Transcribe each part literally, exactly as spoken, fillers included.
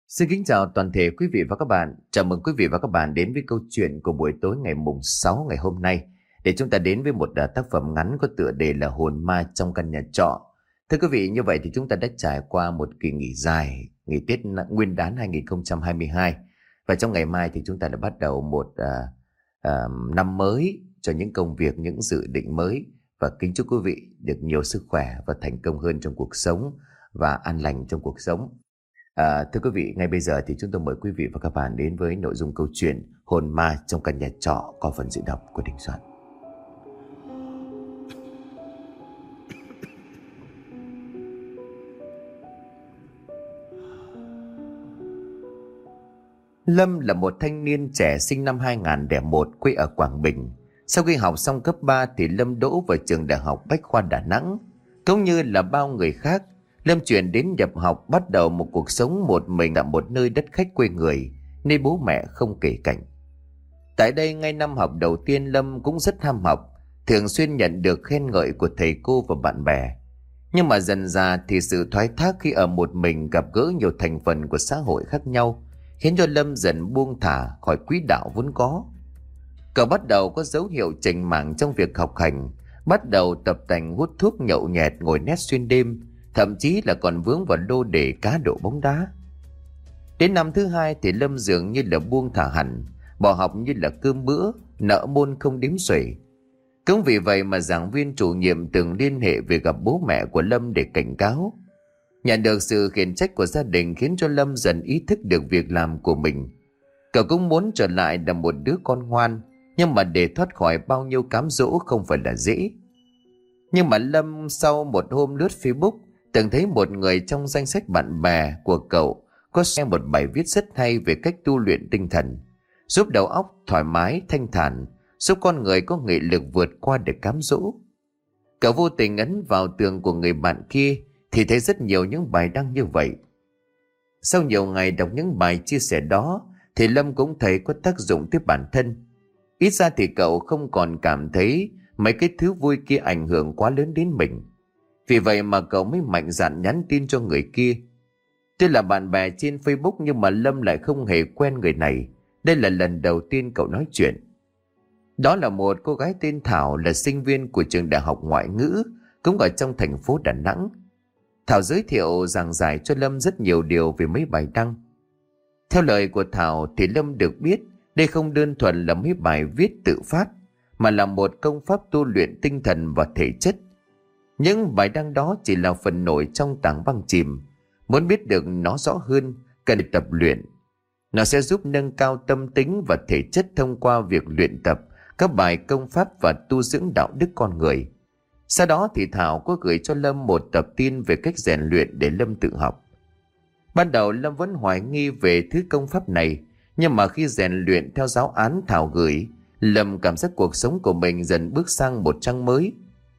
Xin kính chào toàn thể quý vị và các bạn. Chào mừng quý vị và các bạn đến với câu chuyện của buổi tối ngày mùng sáu ngày hôm nay. Để chúng ta đến với một tác phẩm ngắn có tựa đề là Hồn Ma trong căn nhà trọ. Thưa quý vị, như vậy thì chúng ta đã trải qua một kỳ nghỉ dài, nghỉ Tết Nguyên đán hai không hai hai. Và trong ngày mai thì chúng ta đã bắt đầu một uh, uh, năm mới cho những công việc, những dự định mới. Và kính chúc quý vị được nhiều sức khỏe và thành công hơn trong cuộc sống và an lành trong cuộc sống. À, thưa quý vị, ngay bây giờ thì chúng tôi mời quý vị và các bạn đến với nội dung câu chuyện Hồn Ma trong căn nhà trọ qua phần diễn đọc của Đình Soạn. Lâm là một thanh niên trẻ sinh năm hai không không một, quê ở Quảng Bình. Sau khi học xong cấp ba thì Lâm đỗ vào trường Đại học Bách khoa Đà Nẵng. Cũng như là bao người khác, Lâm chuyển đến nhập học, bắt đầu một cuộc sống một mình tại một nơi đất khách quê người, nơi bố mẹ không kể cạnh. Tại đây, ngay năm học đầu tiên, Lâm cũng rất ham học, thường xuyên nhận được khen ngợi của thầy cô và bạn bè. Nhưng mà dần dà thì sự thoái thác khi ở một mình, gặp gỡ nhiều thành phần của xã hội khác nhau, khiến cho Lâm dần buông thả khỏi quỹ đạo vốn có. Cậu bắt đầu có dấu hiệu chểnh mảng trong việc học hành, bắt đầu tập tành hút thuốc, nhậu nhẹt, ngồi net xuyên đêm, thậm chí là còn vướng vào lô đề cá độ bóng đá. Đến năm thứ hai thì Lâm dường như là buông thả hẳn, bỏ học như là cơm bữa, nợ môn không đếm xuể. Cũng vì vậy mà giảng viên chủ nhiệm từng liên hệ về gặp bố mẹ của Lâm để cảnh cáo. Nhận được sự khiển trách của gia đình khiến cho Lâm dần ý thức được việc làm của mình. Cậu cũng muốn trở lại là một đứa con ngoan, nhưng mà để thoát khỏi bao nhiêu cám dỗ không phải là dễ. Nhưng mà Lâm sau một hôm lướt Facebook, từng thấy một người trong danh sách bạn bè của cậu có xem một bài viết rất hay về cách tu luyện tinh thần, giúp đầu óc thoải mái thanh thản, giúp con người có nghị lực vượt qua được cám dỗ. Cậu vô tình ấn vào tường của người bạn kia thì thấy rất nhiều những bài đăng như vậy. Sau nhiều ngày đọc những bài chia sẻ đó thì Lâm cũng thấy có tác dụng tới bản thân. Ít ra thì cậu không còn cảm thấy mấy cái thứ vui kia ảnh hưởng quá lớn đến mình. Vì vậy mà cậu mới mạnh dạn nhắn tin cho người kia. Tuy là bạn bè trên Facebook nhưng mà Lâm lại không hề quen người này. Đây là lần đầu tiên cậu nói chuyện. Đó là một cô gái tên Thảo, là sinh viên của trường Đại học Ngoại ngữ, cũng ở trong thành phố Đà Nẵng. Thảo giới thiệu giảng giải cho Lâm rất nhiều điều về mấy bài đăng. Theo lời của Thảo thì Lâm được biết đây không đơn thuần là mấy bài viết tự phát, mà là một công pháp tu luyện tinh thần và thể chất. Những bài đăng đó chỉ là phần nổi trong tảng băng chìm. Muốn biết được nó rõ hơn, cần tập luyện. Nó sẽ giúp nâng cao tâm tính và thể chất thông qua việc luyện tập các bài công pháp và tu dưỡng đạo đức con người. Sau đó thì Thảo có gửi cho Lâm một tập tin về cách rèn luyện để Lâm tự học. Ban đầu Lâm vẫn hoài nghi về thứ công pháp này, nhưng mà khi rèn luyện theo giáo án Thảo gửi, Lâm cảm giác cuộc sống của mình dần bước sang một trang mới.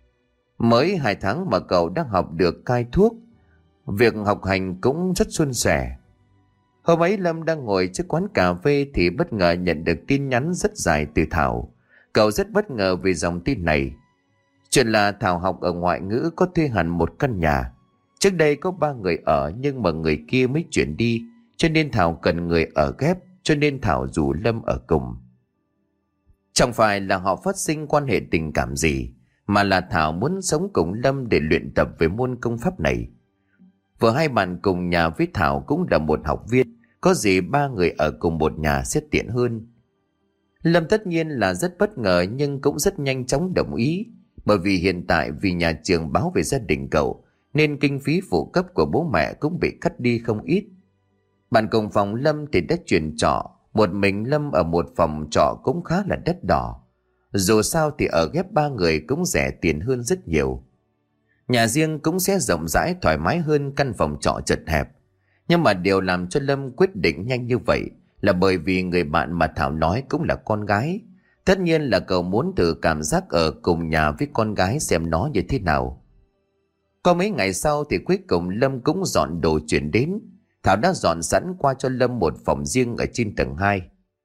Mới hai tháng mà cậu đã học được cai thuốc, việc học hành cũng rất suôn sẻ. Hôm ấy Lâm đang ngồi trước quán cà phê thì bất ngờ nhận được tin nhắn rất dài từ Thảo. Cậu rất bất ngờ vì dòng tin này. Chuyện là Thảo học ở ngoại ngữ có thuê hẳn một căn nhà. Trước đây có ba người ở nhưng mà người kia mới chuyển đi, cho nên Thảo cần người ở ghép, cho nên Thảo rủ Lâm ở cùng. Chẳng phải là họ phát sinh quan hệ tình cảm gì, mà là Thảo muốn sống cùng Lâm để luyện tập về môn công pháp này. Vừa hai bạn cùng nhà với Thảo cũng là một học viên, có gì ba người ở cùng một nhà sẽ tiện hơn. Lâm tất nhiên là rất bất ngờ nhưng cũng rất nhanh chóng đồng ý, bởi vì hiện tại vì nhà trường báo về gia đình cậu nên kinh phí phụ cấp của bố mẹ cũng bị cắt đi không ít. Bạn cùng phòng Lâm thì đã chuyển trọ, một mình Lâm ở một phòng trọ cũng khá là đắt đỏ. Dù sao thì ở ghép ba người cũng rẻ tiền hơn rất nhiều. Nhà riêng cũng sẽ rộng rãi thoải mái hơn căn phòng trọ chật hẹp. Nhưng mà điều làm cho Lâm quyết định nhanh như vậy là bởi vì người bạn mà Thảo nói cũng là con gái. Tất nhiên là cậu muốn thử cảm giác ở cùng nhà với con gái xem nó như thế nào. Có mấy ngày sau thì cuối cùng Lâm cũng dọn đồ chuyển đến. Thảo đã dọn sẵn qua cho Lâm một phòng riêng ở trên tầng hai.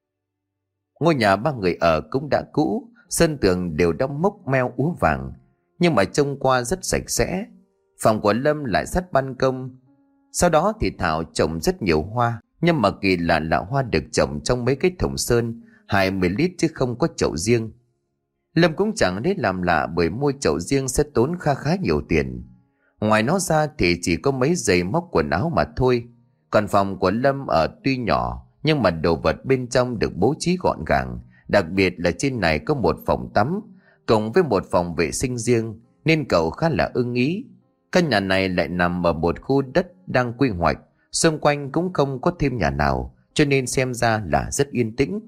Ngôi nhà ba người ở cũng đã cũ, sân tường đều đã mốc meo úa vàng, nhưng mà trông qua rất sạch sẽ. Phòng của Lâm lại sát ban công. Sau đó thì Thảo trồng rất nhiều hoa, Nhưng mà kỳ lạ là hoa được trồng trong mấy cái thùng sơn hai mươi lít chứ không có chậu riêng. Lâm cũng chẳng lấy làm lạ bởi mua chậu riêng sẽ tốn kha khá nhiều tiền. Ngoài nó ra thì chỉ có mấy giày móc quần áo mà thôi. Còn phòng của Lâm ở tuy nhỏ nhưng mà đồ vật bên trong được bố trí gọn gàng. Đặc biệt là trên này có một phòng tắm cộng với một phòng vệ sinh riêng nên cậu khá là ưng ý. Căn nhà này lại nằm ở một khu đất đang quy hoạch, xung quanh cũng không có thêm nhà nào cho nên xem ra là rất yên tĩnh.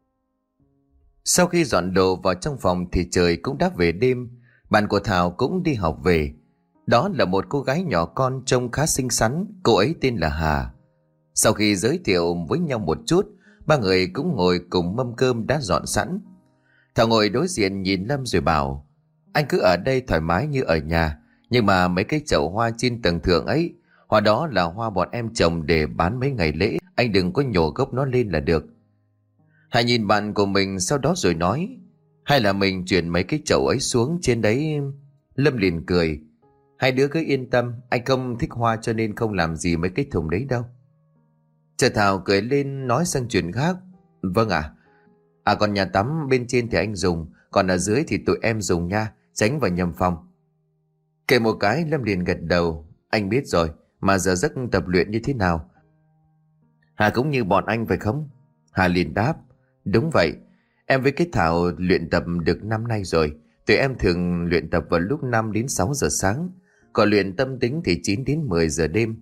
Sau khi dọn đồ vào trong phòng thì trời cũng đã về đêm. Bạn của Thảo cũng đi học về. Đó là một cô gái nhỏ con trông khá xinh xắn, cô ấy tên là Hà. Sau khi giới thiệu với nhau một chút, ba người cũng ngồi cùng mâm cơm đã dọn sẵn. Thảo ngồi đối diện nhìn Lâm rồi bảo: anh cứ ở đây thoải mái như ở nhà, nhưng mà mấy cái chậu hoa trên tầng thượng ấy, hoa đó là hoa bọn em trồng để bán mấy ngày lễ, anh đừng có nhổ gốc nó lên là được. Hà nhìn bạn của mình sau đó rồi nói: hay là mình chuyển mấy cái chậu ấy xuống trên đấy. Lâm liền cười: hai đứa cứ yên tâm, anh không thích hoa cho nên không làm gì mấy cái thùng đấy đâu. Chờ Thảo cười lên nói sang chuyện khác: vâng ạ. À? à còn nhà tắm bên trên thì anh dùng, còn ở dưới thì tụi em dùng nha, tránh vào nhầm phòng. Kể một cái Lâm liền gật đầu: anh biết rồi, mà giờ giấc tập luyện như thế nào? Hà cũng như bọn anh phải không? Hà liền đáp: đúng vậy, em với cái Thảo luyện tập được năm nay rồi. Tụi em thường luyện tập vào lúc năm đến sáu giờ sáng, còn luyện tâm tính thì chín đến mười giờ đêm.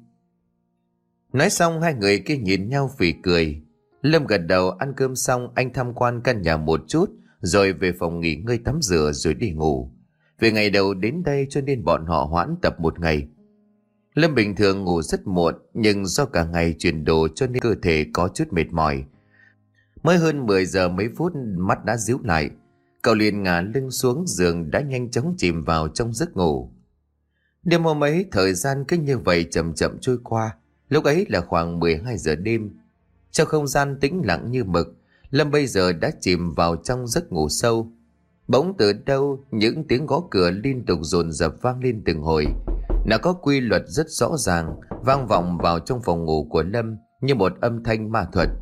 Nói xong hai người kia nhìn nhau phì cười. Lâm gật đầu. Ăn cơm xong anh tham quan căn nhà một chút rồi về phòng nghỉ ngơi tắm rửa rồi đi ngủ. Vì ngày đầu đến đây cho nên bọn họ hoãn tập một ngày. Lâm bình thường ngủ rất muộn, nhưng do cả ngày chuyển đồ cho nên cơ thể có chút mệt mỏi. Mới hơn mười giờ mấy phút mắt đã díu lại, cậu liền ngả lưng xuống giường đã nhanh chóng chìm vào trong giấc ngủ. Đêm hôm ấy thời gian cứ như vậy chậm chậm trôi qua. Lúc ấy là khoảng mười hai giờ đêm. Trong không gian tĩnh lặng như mực, Lâm bây giờ đã chìm vào trong giấc ngủ sâu. Bỗng từ đâu những tiếng gõ cửa liên tục dồn dập vang lên từng hồi. Nó có quy luật rất rõ ràng, vang vọng vào trong phòng ngủ của Lâm như một âm thanh ma thuật.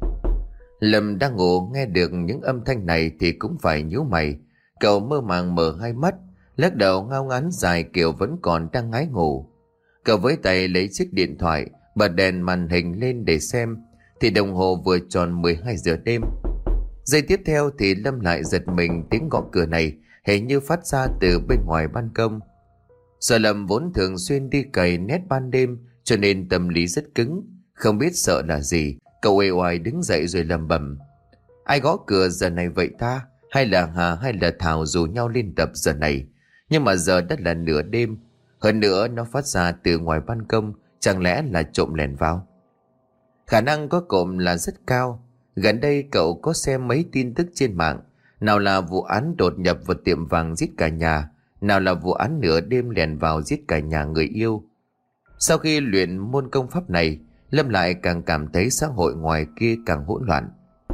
Lâm đang ngủ nghe được những âm thanh này thì cũng phải nhíu mày. Cậu mơ màng mở hai mắt, lắc đầu ngao ngán dài kiểu vẫn còn đang ngái ngủ. Cậu với tay lấy chiếc điện thoại, bật đèn màn hình lên để xem, thì đồng hồ vừa tròn mười hai giờ đêm. Giây tiếp theo thì Lâm lại giật mình, tiếng gõ cửa này hình như phát ra từ bên ngoài ban công. Sợ Lâm vốn thường xuyên đi cày nét ban đêm cho nên tâm lý rất cứng, không biết sợ là gì. Cậu uể oải đứng dậy rồi lẩm bẩm: ai gõ cửa giờ này vậy ta? Hay là Hà hay là Thảo rủ nhau lên tập giờ này? Nhưng mà giờ đã là nửa đêm, hơn nữa nó phát ra từ ngoài ban công, chẳng lẽ là trộm lẻn vào? Khả năng có trộm là rất cao. Gần đây cậu có xem mấy tin tức trên mạng, nào là vụ án đột nhập vào tiệm vàng giết cả nhà, nào là vụ án nửa đêm lẻn vào giết cả nhà người yêu. Sau khi luyện môn công pháp này, Lâm lại càng cảm thấy xã hội ngoài kia càng hỗn loạn.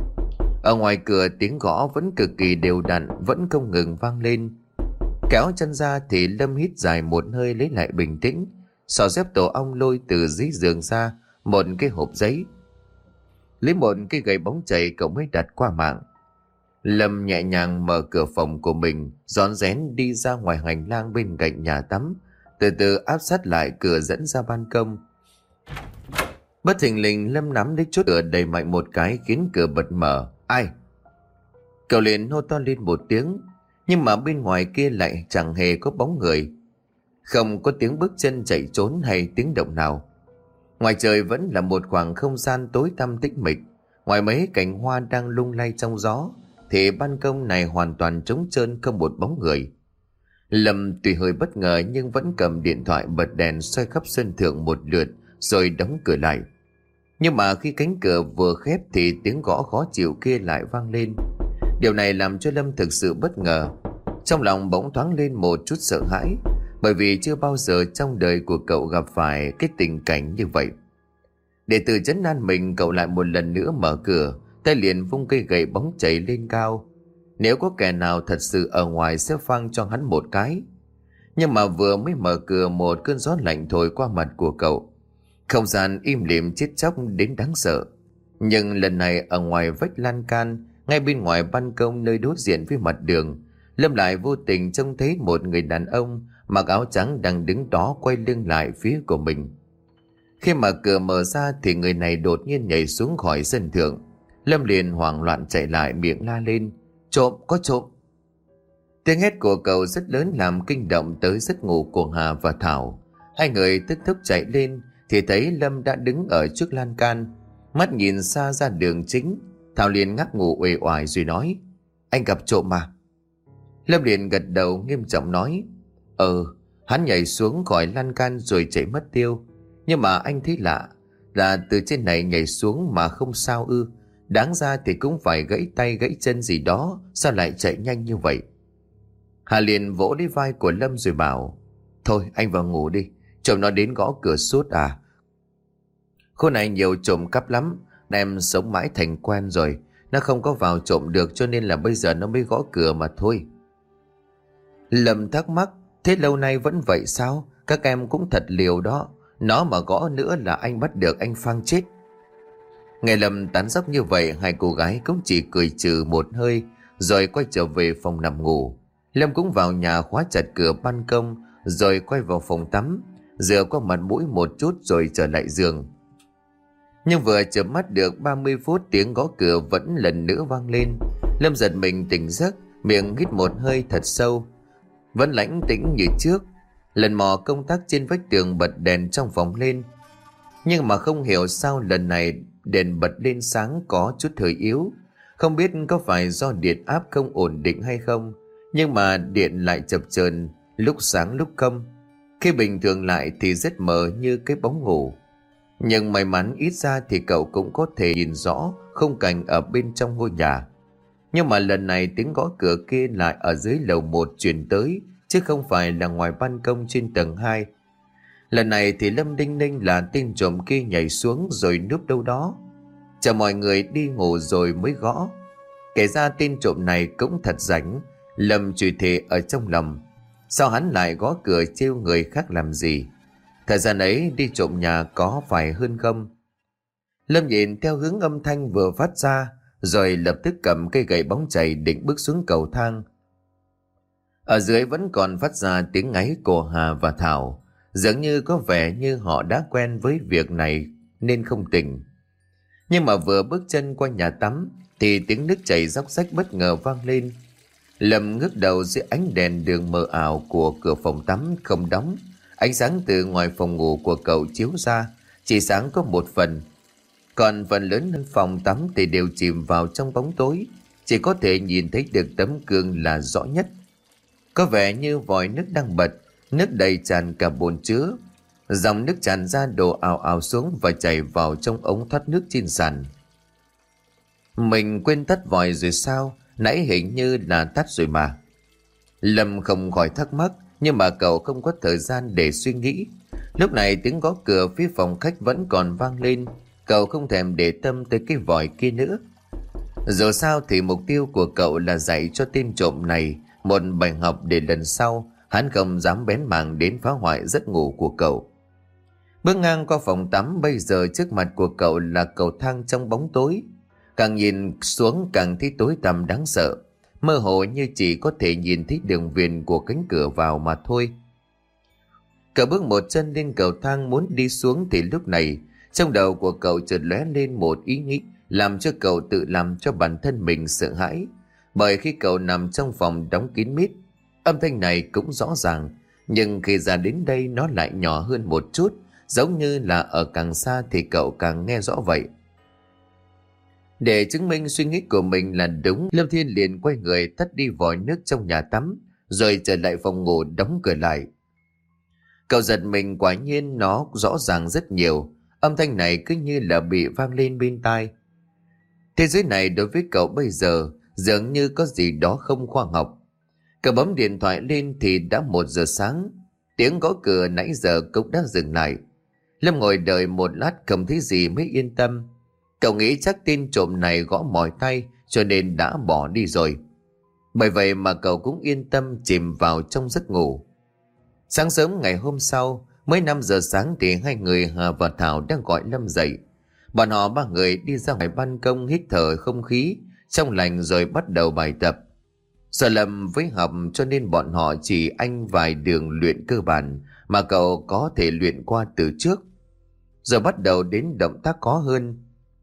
Ở ngoài cửa tiếng gõ vẫn cực kỳ đều đặn, vẫn không ngừng vang lên. Kéo chân ra thì Lâm hít dài một hơi lấy lại bình tĩnh, xỏ dép tổ ong lôi từ dưới giường ra một cái hộp giấy, lấy một cái gậy bóng chảy cậu mới đặt qua mạng. Lâm nhẹ nhàng mở cửa phòng của mình, rón rén đi ra ngoài hành lang bên cạnh nhà tắm, từ từ áp sát lại cửa dẫn ra ban công. Bất thình lình Lâm nắm lấy chốt cửa đẩy mạnh một cái khiến cửa bật mở. Ai? Cậu liền hô to lên một tiếng, nhưng mà bên ngoài kia lại chẳng hề có bóng người. Không có tiếng bước chân chạy trốn hay tiếng động nào. Ngoài trời vẫn là một khoảng không gian tối tăm tĩnh mịch. Ngoài mấy cành hoa đang lung lay trong gió thì ban công này hoàn toàn trống trơn, không một bóng người. Lâm tuy hơi bất ngờ nhưng vẫn cầm điện thoại bật đèn xoay khắp sân thượng một lượt rồi đóng cửa lại. Nhưng mà khi cánh cửa vừa khép thì tiếng gõ khó chịu kia lại vang lên. Điều này làm cho Lâm thực sự bất ngờ. Trong lòng bỗng thoáng lên một chút sợ hãi, bởi vì chưa bao giờ trong đời của cậu gặp phải cái tình cảnh như vậy. Để tự trấn an mình, cậu lại một lần nữa mở cửa, tay liền vung cây gậy bóng chảy lên cao. Nếu có kẻ nào thật sự ở ngoài sẽ phang cho hắn một cái. Nhưng mà vừa mới mở cửa, một cơn gió lạnh thổi qua mặt của cậu. Không gian im lìm chết chóc đến đáng sợ. Nhưng lần này ở ngoài vách lan can, ngay bên ngoài ban công nơi đối diện với mặt đường, Lâm lại vô tình trông thấy một người đàn ông mặc áo trắng đang đứng đó quay lưng lại phía của mình. Khi mà cửa mở ra thì người này đột nhiên nhảy xuống khỏi sân thượng. Lâm liền hoảng loạn chạy lại, miệng la lên: "Trộm, có trộm!" Tiếng hét của cậu rất lớn làm kinh động tới giấc ngủ của Hà và Thảo. Hai người tức tốc chạy lên thì thấy Lâm đã đứng ở trước lan can, mắt nhìn xa ra đường chính. Thảo liền ngáp ngủ uể oải rồi nói: "Anh gặp trộm mà." Lâm liền gật đầu nghiêm trọng nói: "Ờ, hắn nhảy xuống khỏi lan can rồi chạy mất tiêu. Nhưng mà anh thấy lạ, là từ trên này nhảy xuống mà không sao ư? Đáng ra thì cũng phải gãy tay gãy chân gì đó, sao lại chạy nhanh như vậy?" Hà liền vỗ lấy vai của Lâm rồi bảo: "Thôi anh vào ngủ đi, trộm nó đến gõ cửa suốt à? Khu này nhiều trộm cắp lắm, em sống mãi thành quen rồi. Nó không có vào trộm được cho nên là bây giờ nó mới gõ cửa mà thôi." Lâm thắc mắc: "Thế lâu nay vẫn vậy sao? Các em cũng thật liều đó. Nó mà gõ nữa là anh bắt được anh phang chết." Nghe Lâm tán dóc như vậy, hai cô gái cũng chỉ cười trừ một hơi rồi quay trở về phòng nằm ngủ. Lâm cũng vào nhà khóa chặt cửa ban công rồi quay vào phòng tắm, rửa qua mặt mũi một chút rồi trở lại giường. Nhưng vừa chợp mắt được ba mươi phút, tiếng gõ cửa vẫn lần nữa vang lên. Lâm giật mình tỉnh giấc, miệng hít một hơi thật sâu. Vẫn lãnh tĩnh như trước. Lần mò công tắc trên vách tường bật đèn trong phòng lên. Nhưng mà không hiểu sao lần này đèn bật lên sáng có chút hơi yếu. Không biết có phải do điện áp không ổn định hay không, nhưng mà điện lại chập chờn, lúc sáng lúc không. Khi bình thường lại thì rất mờ như cái bóng ngủ. Nhưng may mắn ít ra thì cậu cũng có thể nhìn rõ khung cảnh ở bên trong ngôi nhà. Nhưng mà lần này tiếng gõ cửa kia lại ở dưới lầu một truyền tới, chứ không phải là ngoài ban công trên tầng hai. Lần này thì Lâm đinh ninh là tên trộm kia nhảy xuống rồi núp đâu đó, chờ mọi người đi ngủ rồi mới gõ. Kể ra tên trộm này cũng thật rảnh. Lâm chửi thề ở trong lòng, sao hắn lại gõ cửa trêu người khác làm gì? Thời gian ấy đi trộm nhà có phải hơn không? Lâm nhìn theo hướng âm thanh vừa phát ra, rồi lập tức cầm cây gậy bóng chày định bước xuống cầu thang. Ở dưới vẫn còn phát ra tiếng ngáy của Hà và Thảo, dường như có vẻ như họ đã quen với việc này nên không tỉnh. Nhưng mà vừa bước chân qua nhà tắm thì tiếng nước chảy róc rách bất ngờ vang lên. Lâm ngước đầu dưới ánh đèn đường mờ ảo của cửa phòng tắm không đóng. Ánh sáng từ ngoài phòng ngủ của cậu chiếu ra chỉ sáng có một phần, còn phần lớn phòng tắm thì đều chìm vào trong bóng tối. Chỉ có thể nhìn thấy được tấm gương là rõ nhất. Có vẻ như vòi nước đang bật, nước đầy tràn cả bồn chứa. Dòng nước tràn ra đổ ào ào xuống và chảy vào trong ống thoát nước trên sàn. Mình quên tắt vòi rồi sao? Nãy hình như là tắt rồi mà. Lâm không khỏi thắc mắc, nhưng mà cậu không có thời gian để suy nghĩ. Lúc này tiếng gõ cửa phía phòng khách vẫn còn vang lên. Cậu không thèm để tâm tới cái vòi kia nữa. Dù sao thì mục tiêu của cậu là dạy cho tên trộm này một bài học để lần sau hắn không dám bén mảng đến phá hoại giấc ngủ của cậu. Bước ngang qua phòng tắm, bây giờ trước mặt của cậu là cầu thang trong bóng tối. Càng nhìn xuống càng thấy tối tăm đáng sợ, mơ hồ như chỉ có thể nhìn thấy đường viền của cánh cửa vào mà thôi. Cậu bước một chân lên cầu thang muốn đi xuống thì lúc này trong đầu của cậu chợt lóe lên một ý nghĩ làm cho cậu tự làm cho bản thân mình sợ hãi. Bởi khi cậu nằm trong phòng đóng kín mít, âm thanh này cũng rõ ràng, nhưng khi ra đến đây nó lại nhỏ hơn một chút, giống như là ở càng xa thì cậu càng nghe rõ vậy. Để chứng minh suy nghĩ của mình là đúng, Lâm Thiên liền quay người tắt đi vòi nước trong nhà tắm, rồi trở lại phòng ngủ đóng cửa lại. Cậu giật mình, quả nhiên nó rõ ràng rất nhiều, âm thanh này cứ như là bị vang lên bên tai. Thế giới này đối với cậu bây giờ dường như có gì đó không khoa học. Cậu bấm điện thoại lên thì đã một giờ sáng. Tiếng gõ cửa nãy giờ cũng đã dừng lại. Lâm ngồi đợi một lát không thấy gì mới yên tâm. Cậu nghĩ chắc tên trộm này gõ mỏi tay cho nên đã bỏ đi rồi. Bởi vậy mà cậu cũng yên tâm chìm vào trong giấc ngủ. Sáng sớm ngày hôm sau, mới năm giờ sáng thì hai người Hà và Thảo đang gọi Lâm dậy. Bọn họ ba người đi ra ngoài ban công hít thở không khí trong lành rồi bắt đầu bài tập. Do Lâm với học cho nên bọn họ chỉ anh vài đường luyện cơ bản mà cậu có thể luyện qua từ trước. Rồi bắt đầu đến động tác khó hơn.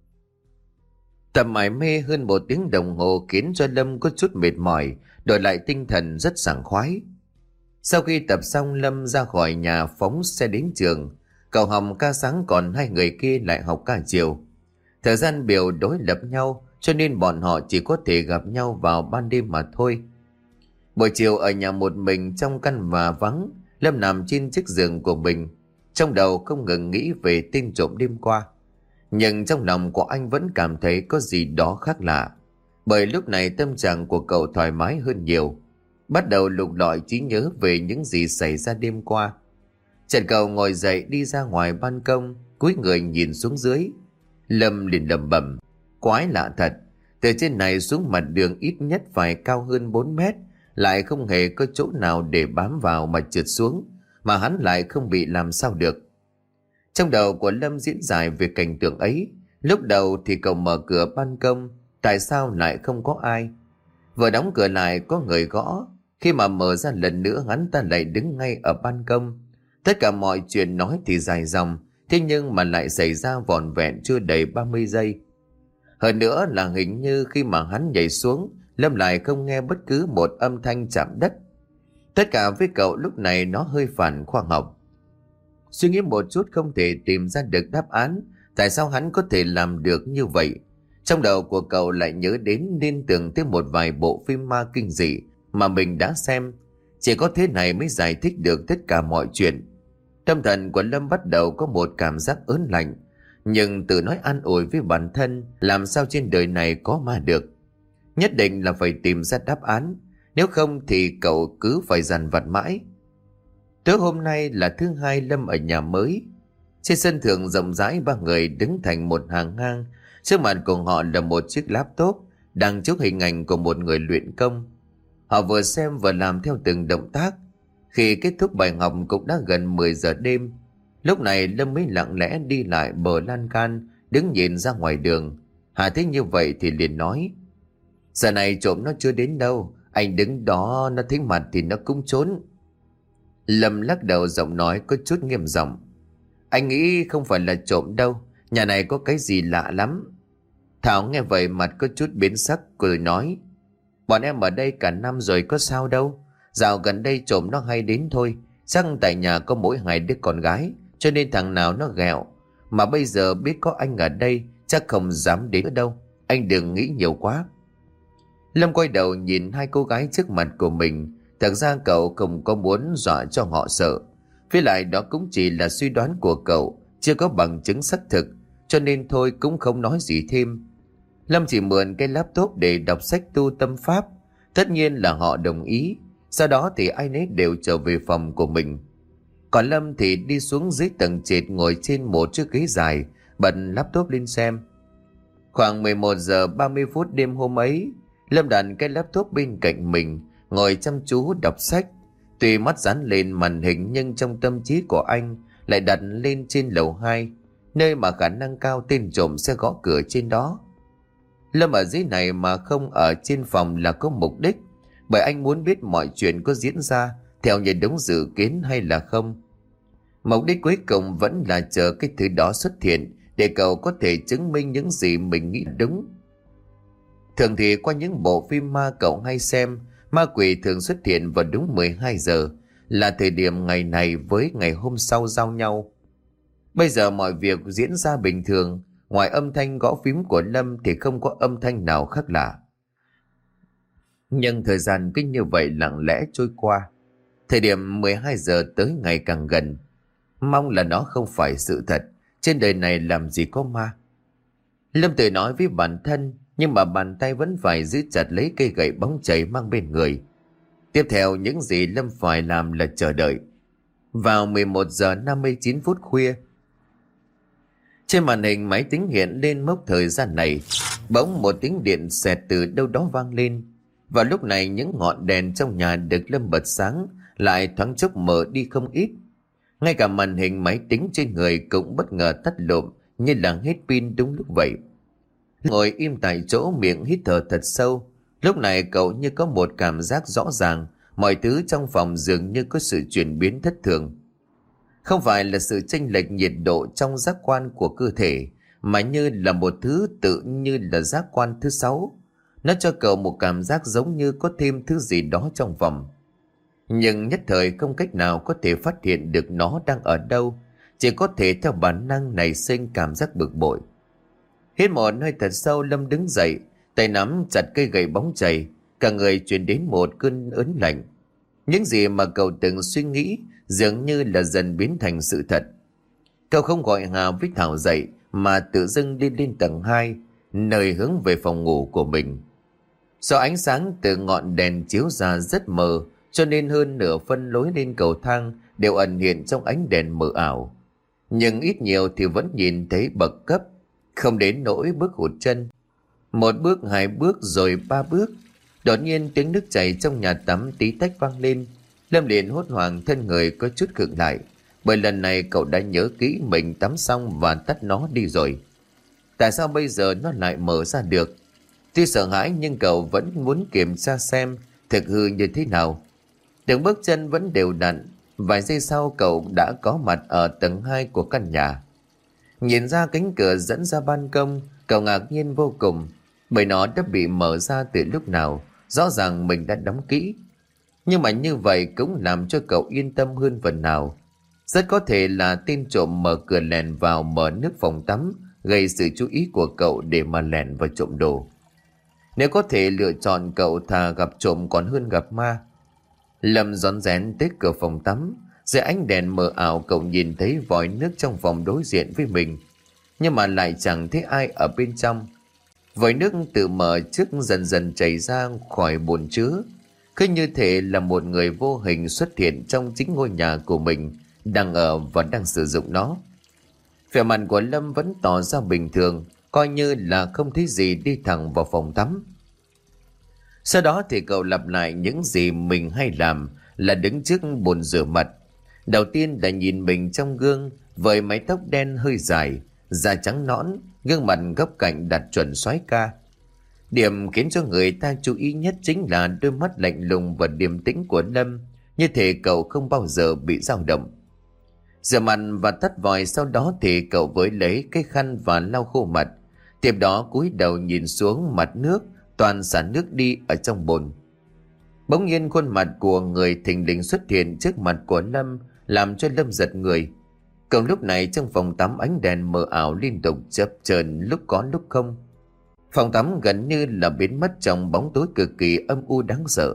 Tập mải mê hơn một tiếng đồng hồ khiến cho Lâm có chút mệt mỏi, đổi lại tinh thần rất sảng khoái. Sau khi tập xong, Lâm ra khỏi nhà phóng xe đến trường. Cậu học ca sáng còn hai người kia lại học ca chiều. Thời gian biểu đối lập nhau cho nên bọn họ chỉ có thể gặp nhau vào ban đêm mà thôi. Buổi chiều ở nhà một mình trong căn nhà vắng, Lâm nằm trên chiếc giường của mình, trong đầu không ngừng nghĩ về tên trộm đêm qua. Nhưng trong lòng của anh vẫn cảm thấy có gì đó khác lạ, bởi lúc này tâm trạng của cậu thoải mái hơn nhiều, bắt đầu lục lọi trí nhớ về những gì xảy ra đêm qua. Trần cậu ngồi dậy đi ra ngoài ban công, cúi người nhìn xuống dưới. Lâm liền lẩm bẩm, quái lạ thật, từ trên này xuống mặt đường ít nhất phải cao hơn bốn mét, lại không hề có chỗ nào để bám vào mà trượt xuống, mà hắn lại không bị làm sao được. Trong đầu của Lâm diễn giải về cảnh tượng ấy. Lúc đầu thì cậu mở cửa ban công, tại sao lại không có ai? Vừa đóng cửa lại có người gõ, khi mà mở ra lần nữa hắn ta lại đứng ngay ở ban công. Tất cả mọi chuyện nói thì dài dòng, thế nhưng mà lại xảy ra vỏn vẹn chưa đầy ba mươi giây. Hơn nữa là hình như khi mà hắn nhảy xuống, Lâm lại không nghe bất cứ một âm thanh chạm đất. Tất cả với cậu lúc này nó hơi phản khoa học. Suy nghĩ một chút không thể tìm ra được đáp án tại sao hắn có thể làm được như vậy. Trong đầu của cậu lại nhớ đến liên tưởng tới một vài bộ phim ma kinh dị mà mình đã xem. Chỉ có thế này mới giải thích được tất cả mọi chuyện. Tâm thần của Lâm bắt đầu có một cảm giác ớn lạnh, nhưng tự nói an ủi với bản thân, làm sao trên đời này có ma được. Nhất định là phải tìm ra đáp án, nếu không thì cậu cứ phải dằn vặt mãi. Tối hôm nay là thứ hai Lâm ở nhà mới. Trên sân thượng rộng rãi, ba người đứng thành một hàng ngang. Trước mặt của họ là một chiếc laptop đang chụp hình ảnh của một người luyện công. Họ vừa xem vừa làm theo từng động tác. Khi kết thúc bài học cũng đã gần mười giờ đêm. Lúc này Lâm mới lặng lẽ đi lại bờ lan can, đứng nhìn ra ngoài đường. Hà thấy như vậy thì liền nói, giờ này trộm nó chưa đến đâu, anh đứng đó nó thấy mặt thì nó cũng trốn. Lâm lắc đầu, giọng nói có chút nghiêm giọng, anh nghĩ không phải là trộm đâu, nhà này có cái gì lạ lắm. Thảo nghe vậy mặt có chút biến sắc, cười nói, bọn em ở đây cả năm rồi có sao đâu, dạo gần đây trộm nó hay đến thôi, chắc tại nhà có mỗi hai đứa con gái cho nên thằng nào nó ghẹo, mà bây giờ biết có anh ở đây chắc không dám đến nữa đâu, anh đừng nghĩ nhiều quá. Lâm quay đầu nhìn hai cô gái trước mặt của mình. Thật ra cậu không có muốn dọa cho họ sợ. Với lại đó cũng chỉ là suy đoán của cậu, chưa có bằng chứng xác thực, cho nên thôi cũng không nói gì thêm. Lâm chỉ mượn cái laptop để đọc sách tu tâm pháp. Tất nhiên là họ đồng ý. Sau đó thì ai nấy đều trở về phòng của mình. Còn Lâm thì đi xuống dưới tầng trệt, ngồi trên một chiếc ghế dài, bật laptop lên xem. Khoảng mười một giờ ba mươi phút đêm hôm ấy, Lâm đặt cái laptop bên cạnh mình, ngồi chăm chú đọc sách. Tuy mắt dán lên màn hình nhưng trong tâm trí của anh lại đặt lên trên lầu hai, nơi mà khả năng cao tên trộm sẽ gõ cửa trên đó. Lâm ở dưới này mà không ở trên phòng là có mục đích, bởi anh muốn biết mọi chuyện có diễn ra theo như đúng dự kiến hay là không. Mục đích cuối cùng vẫn là chờ cái thứ đó xuất hiện để cậu có thể chứng minh những gì mình nghĩ đúng. Thường thì qua những bộ phim ma cậu hay xem, ma quỷ thường xuất hiện vào đúng mười hai giờ, là thời điểm ngày này với ngày hôm sau giao nhau. Bây giờ mọi việc diễn ra bình thường, ngoài âm thanh gõ phím của Lâm thì không có âm thanh nào khác lạ. Nhưng thời gian cứ như vậy lặng lẽ trôi qua. Thời điểm mười hai giờ tới ngày càng gần. Mong là nó không phải sự thật, trên đời này làm gì có ma. Lâm tự nói với bản thân, nhưng mà bàn tay vẫn phải giữ chặt lấy cây gậy bóng chảy mang bên người. Tiếp theo những gì Lâm phải làm là chờ đợi. Vào mười một giờ năm mươi chín phút khuya, trên màn hình máy tính hiện lên mốc thời gian này. Bỗng một tiếng điện xẹt từ đâu đó vang lên. Vào lúc này những ngọn đèn trong nhà được Lâm bật sáng lại thoáng chốc mở đi không ít. Ngay cả màn hình máy tính trên người cũng bất ngờ tắt lụm như là hết pin đúng lúc vậy. Ngồi im tại chỗ, miệng hít thở thật sâu. Lúc này cậu như có một cảm giác rõ ràng, mọi thứ trong phòng dường như có sự chuyển biến thất thường. Không phải là sự chênh lệch nhiệt độ trong giác quan của cơ thể, mà như là một thứ tự như là giác quan thứ sáu. Nó cho cậu một cảm giác giống như có thêm thứ gì đó trong phòng. Nhưng nhất thời không cách nào có thể phát hiện được nó đang ở đâu, chỉ có thể theo bản năng nảy sinh cảm giác bực bội. Hít một hơi thật sâu, Lâm đứng dậy, tay nắm chặt cây gậy bóng chày, cả người truyền đến một cơn ớn lạnh. Những gì mà cậu từng suy nghĩ dường như là dần biến thành sự thật. Cậu không gọi Hà với Thảo dậy mà tự dưng đi lên tầng hai, nơi hướng về phòng ngủ của mình. Do ánh sáng từ ngọn đèn chiếu ra rất mờ, cho nên hơn nửa phân lối lên cầu thang đều ẩn hiện trong ánh đèn mờ ảo. Nhưng ít nhiều thì vẫn nhìn thấy bậc cấp, không đến nỗi bước hụt chân. Một bước, hai bước, rồi ba bước. Đột nhiên tiếng nước chảy trong nhà tắm tí tách vang lên. Lâm liền hốt hoảng, thân người có chút khựng lại, bởi lần này cậu đã nhớ kỹ mình tắm xong và tắt nó đi rồi. Tại sao bây giờ nó lại mở ra được? Tuy sợ hãi nhưng cậu vẫn muốn kiểm tra xem thực hư như thế nào. Từng bước chân vẫn đều đặn. Vài giây sau cậu đã có mặt ở tầng hai của căn nhà. Nhìn ra cánh cửa dẫn ra ban công, cậu ngạc nhiên vô cùng, bởi nó đã bị mở ra từ lúc nào. Rõ ràng mình đã đóng kỹ. Nhưng mà như vậy cũng làm cho cậu yên tâm hơn phần nào. Rất có thể là tên trộm mở cửa lèn vào mở nước phòng tắm, gây sự chú ý của cậu để mà lèn vào trộm đồ. Nếu có thể lựa chọn, cậu thà gặp trộm còn hơn gặp ma. Lâm rón rén tới cửa phòng tắm. Dưới ánh đèn mờ ảo, cậu nhìn thấy vòi nước trong phòng đối diện với mình, nhưng mà lại chẳng thấy ai ở bên trong. Vòi nước tự mở trước dần dần chảy ra khỏi bồn chứa, cứ như thể là một người vô hình xuất hiện trong chính ngôi nhà của mình, đang ở và đang sử dụng nó. Vẻ mặt của Lâm vẫn tỏ ra bình thường, coi như là không thấy gì, đi thẳng vào phòng tắm. Sau đó thì cậu lặp lại những gì mình hay làm, là đứng trước bồn rửa mặt. Đầu tiên là nhìn mình trong gương, với mái tóc đen hơi dài, da trắng nõn, gương mặt góc cạnh đặt chuẩn soái ca. Điểm khiến cho người ta chú ý nhất chính là đôi mắt lạnh lùng và điềm tĩnh của Lâm, như thể cậu không bao giờ bị dao động. Rửa mặt và tắt vòi, sau đó thì cậu với lấy cái khăn và lau khô mặt. Tiếp đó cúi đầu nhìn xuống mặt nước, toàn xả nước đi ở trong bồn. Bỗng nhiên khuôn mặt của người thình lình xuất hiện trước mặt của Lâm, làm cho Lâm giật người. Cậu lúc này trong phòng tắm ánh đèn mờ ảo liên tục chập chờn, lúc có lúc không. Phòng tắm gần như là biến mất trong bóng tối cực kỳ âm u đáng sợ.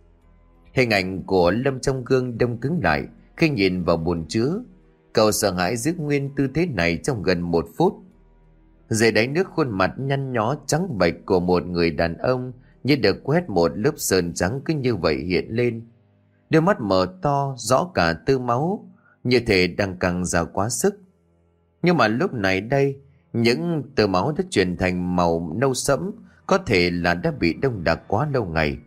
Hình ảnh của Lâm trong gương đông cứng lại khi nhìn vào bồn chứa. Cậu sợ hãi giữ nguyên tư thế này trong gần một phút. Dưới đáy nước, khuôn mặt nhăn nhó trắng bệch của một người đàn ông như được quét một lớp sơn trắng cứ như vậy hiện lên. Đôi mắt mở to rõ cả tơ máu, như thể đang căng ra quá sức. Nhưng mà lúc này đây, những tơ máu đã chuyển thành màu nâu sẫm, có thể là đã bị đông đặc quá lâu ngày.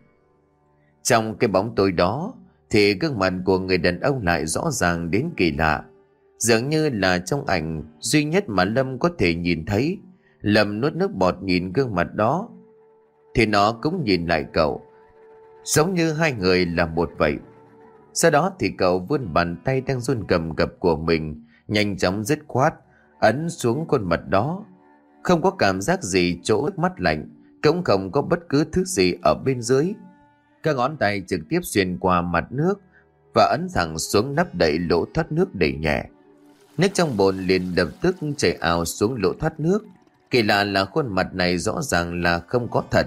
Trong cái bóng tối đó thì gương mặt của người đàn ông lại rõ ràng đến kỳ lạ, dường như là trong ảnh duy nhất mà Lâm có thể nhìn thấy. Lâm nuốt nước bọt nhìn gương mặt đó, thì nó cũng nhìn lại cậu, giống như hai người là một vậy. Sau đó thì cậu vươn bàn tay đang run cầm cập của mình, nhanh chóng dứt khoát ấn xuống khuôn mặt đó. Không có cảm giác gì chỗ mắt lạnh, cũng không có bất cứ thứ gì ở bên dưới. Các ngón tay trực tiếp xuyên qua mặt nước và ấn thẳng xuống nắp đậy lỗ thoát nước đẩy nhẹ. Nước trong bồn liền lập tức chảy ào xuống lỗ thoát nước. Kỳ lạ là khuôn mặt này rõ ràng là không có thật,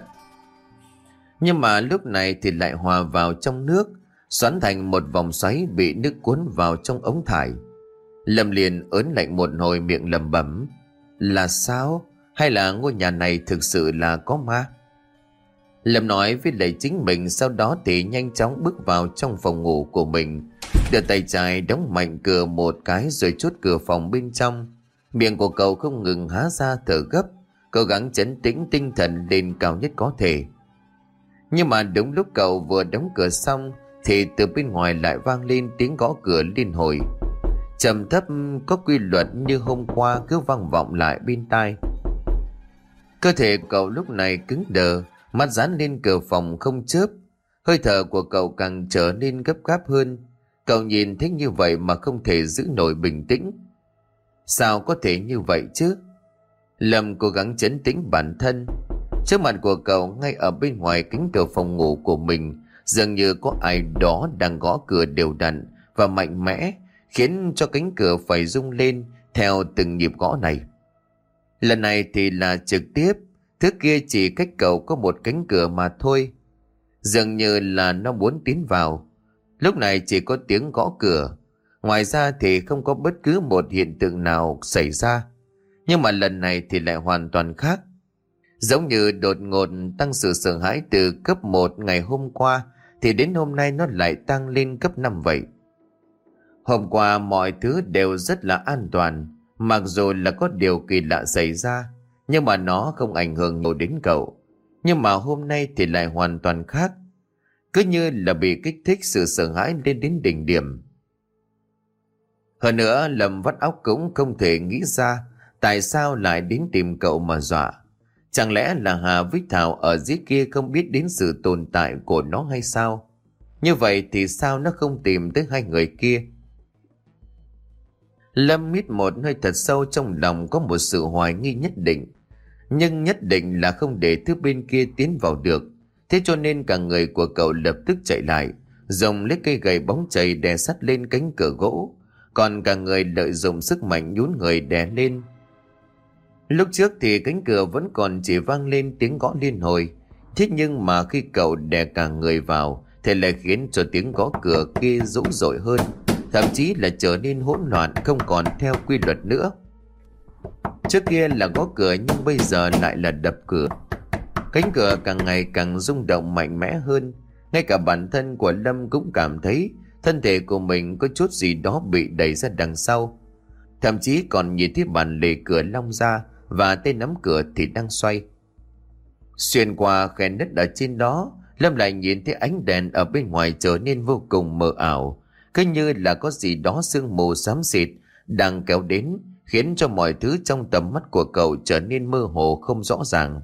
nhưng mà lúc này thì lại hòa vào trong nước, xoắn thành một vòng xoáy bị nước cuốn vào trong ống thải. Lâm liền ớn lạnh một hồi, miệng lẩm bẩm: là sao? Hay là ngôi nhà này thực sự là có ma? Lâm nói với lại chính mình, sau đó thì nhanh chóng bước vào trong phòng ngủ của mình, đưa tay trái đóng mạnh cửa một cái rồi chốt cửa phòng bên trong. Miệng của cậu không ngừng há ra thở gấp, cố gắng trấn tĩnh tinh thần lên cao nhất có thể. Nhưng mà đúng lúc cậu vừa đóng cửa xong thì từ bên ngoài lại vang lên tiếng gõ cửa liên hồi. trầm thấp có quy luật như hôm qua cứ vang vọng lại bên tai. Cơ thể cậu lúc này cứng đờ, mắt dán lên cửa phòng không chớp. Hơi thở của cậu càng trở nên gấp gáp hơn. Cậu nhìn thấy như vậy mà không thể giữ nổi bình tĩnh. Sao có thể như vậy chứ? Lâm cố gắng trấn tĩnh bản thân. Trước mặt của cậu, ngay ở bên ngoài cánh cửa phòng ngủ của mình, dường như có ai đó đang gõ cửa đều đặn và mạnh mẽ, khiến cho cánh cửa phải rung lên theo từng nhịp gõ này. Lần này thì là trực tiếp, thứ kia chỉ cách cậu có một cánh cửa mà thôi. Dường như là nó muốn tiến vào. Lúc này chỉ có tiếng gõ cửa, ngoài ra thì không có bất cứ một hiện tượng nào xảy ra. Nhưng mà lần này thì lại hoàn toàn khác. Giống như đột ngột tăng sự sợ hãi từ cấp một ngày hôm qua, thì đến hôm nay nó lại tăng lên cấp năm vậy. Hôm qua mọi thứ đều rất là an toàn, mặc dù là có điều kỳ lạ xảy ra, nhưng mà nó không ảnh hưởng nhiều đến cậu. Nhưng mà hôm nay thì lại hoàn toàn khác. Cứ như là bị kích thích sự sợ hãi lên đến đỉnh điểm. Hơn nữa Lâm vắt óc cũng không thể nghĩ ra tại sao lại đến tìm cậu mà dọa. Chẳng lẽ là Hà với Thảo ở dưới kia không biết đến sự tồn tại của nó hay sao? Như vậy thì sao nó không tìm tới hai người kia? Lâm hít một hơi thật sâu, trong lòng có một sự hoài nghi nhất định. Nhưng nhất định là không để thứ bên kia tiến vào được. Thế cho nên cả người của cậu lập tức chạy lại, dùng lấy cây gậy bóng chày đè sắt lên cánh cửa gỗ. Còn cả người lợi dụng sức mạnh nhún người đè lên. Lúc trước thì cánh cửa vẫn còn chỉ vang lên tiếng gõ liên hồi. Thế nhưng mà khi cậu đè cả người vào thì lại khiến cho tiếng gõ cửa kia dữ dội hơn, thậm chí là trở nên hỗn loạn, không còn theo quy luật nữa. Trước kia là gõ cửa nhưng bây giờ lại là đập cửa. Cánh cửa càng ngày càng rung động mạnh mẽ hơn. Ngay cả bản thân của Lâm cũng cảm thấy thân thể của mình có chút gì đó bị đẩy ra đằng sau. Thậm chí còn nhìn thấy bàn lề cửa long ra và tay nắm cửa thì đang xoay. Xuyên qua khe nứt ở trên đó, Lâm lại nhìn thấy ánh đèn ở bên ngoài trở nên vô cùng mờ ảo, cứ như là có gì đó sương mù xám xịt đang kéo đến, khiến cho mọi thứ trong tầm mắt của cậu trở nên mơ hồ không rõ ràng.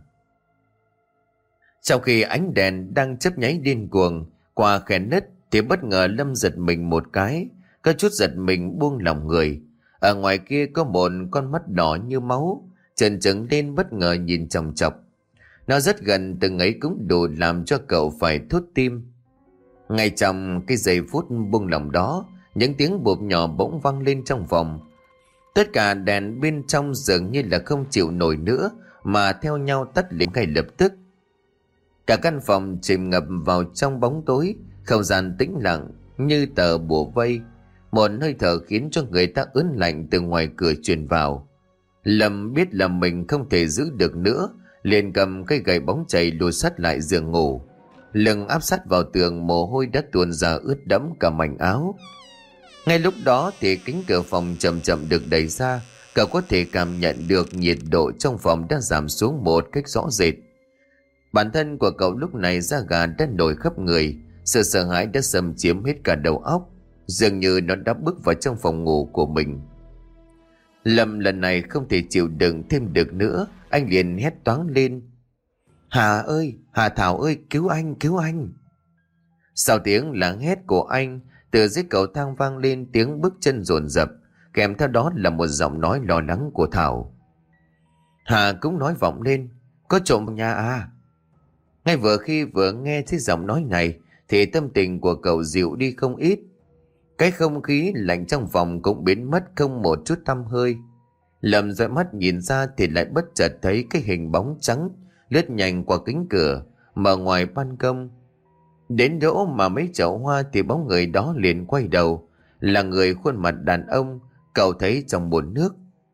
Trong khi ánh đèn đang chớp nháy điên cuồng qua khe nứt thì bất ngờ Lâm giật mình một cái, có chút giật mình buông lỏng người. Ở ngoài kia có một con mắt đỏ như máu trần trừng lên, bất ngờ nhìn chòng chọc. Nó rất gần, từng ấy cũng đủ làm cho cậu phải thốt tim. Ngay trong cái giây phút buông lỏng đó, những tiếng bụp nhỏ bỗng vang lên trong phòng. Tất cả đèn bên trong dường như là không chịu nổi nữa mà theo nhau tắt liền ngay lập tức. Cả căn phòng chìm ngập vào trong bóng tối, không gian tĩnh lặng như tờ bùa vây. Một hơi thở khiến cho người ta ớn lạnh từ ngoài cửa truyền vào. Lâm biết là mình không thể giữ được nữa, liền cầm cây gậy bóng chày lùi sát lại giường ngủ. Lưng áp sát vào tường, mồ hôi đã tuôn ra ướt đẫm cả mảnh áo. Ngay lúc đó thì cánh cửa phòng chậm chậm được đẩy ra. Cậu có thể cảm nhận được nhiệt độ trong phòng đã giảm xuống một cách rõ rệt. Bản thân của cậu lúc này da gà đã nổi khắp người, sự sợ hãi đã xâm chiếm hết cả đầu óc, dường như nó đã bước vào trong phòng ngủ của mình. Lâm lần này không thể chịu đựng thêm được nữa, anh liền hét toáng lên: Hà ơi, Hà Thảo ơi, cứu anh, cứu anh! Sau tiếng lắng hét của anh, từ dưới cầu thang vang lên tiếng bước chân dồn dập, kèm theo đó là một giọng nói lo lắng của Thảo. Hà cũng nói vọng lên: Có trộm nhà à? Ngay vừa khi vừa nghe thấy giọng nói này thì tâm tình của cậu dịu đi không ít. Cái không khí lạnh trong phòng cũng biến mất không một chút tăm hơi. Lâm dõi mắt nhìn ra thì lại bất chợt thấy cái hình bóng trắng lướt nhanh qua cánh cửa mở ngoài ban công. Đến chỗ mà mấy chậu hoa thì bóng người đó liền quay đầu, là người khuôn mặt đàn ông cậu thấy trong bồn nước.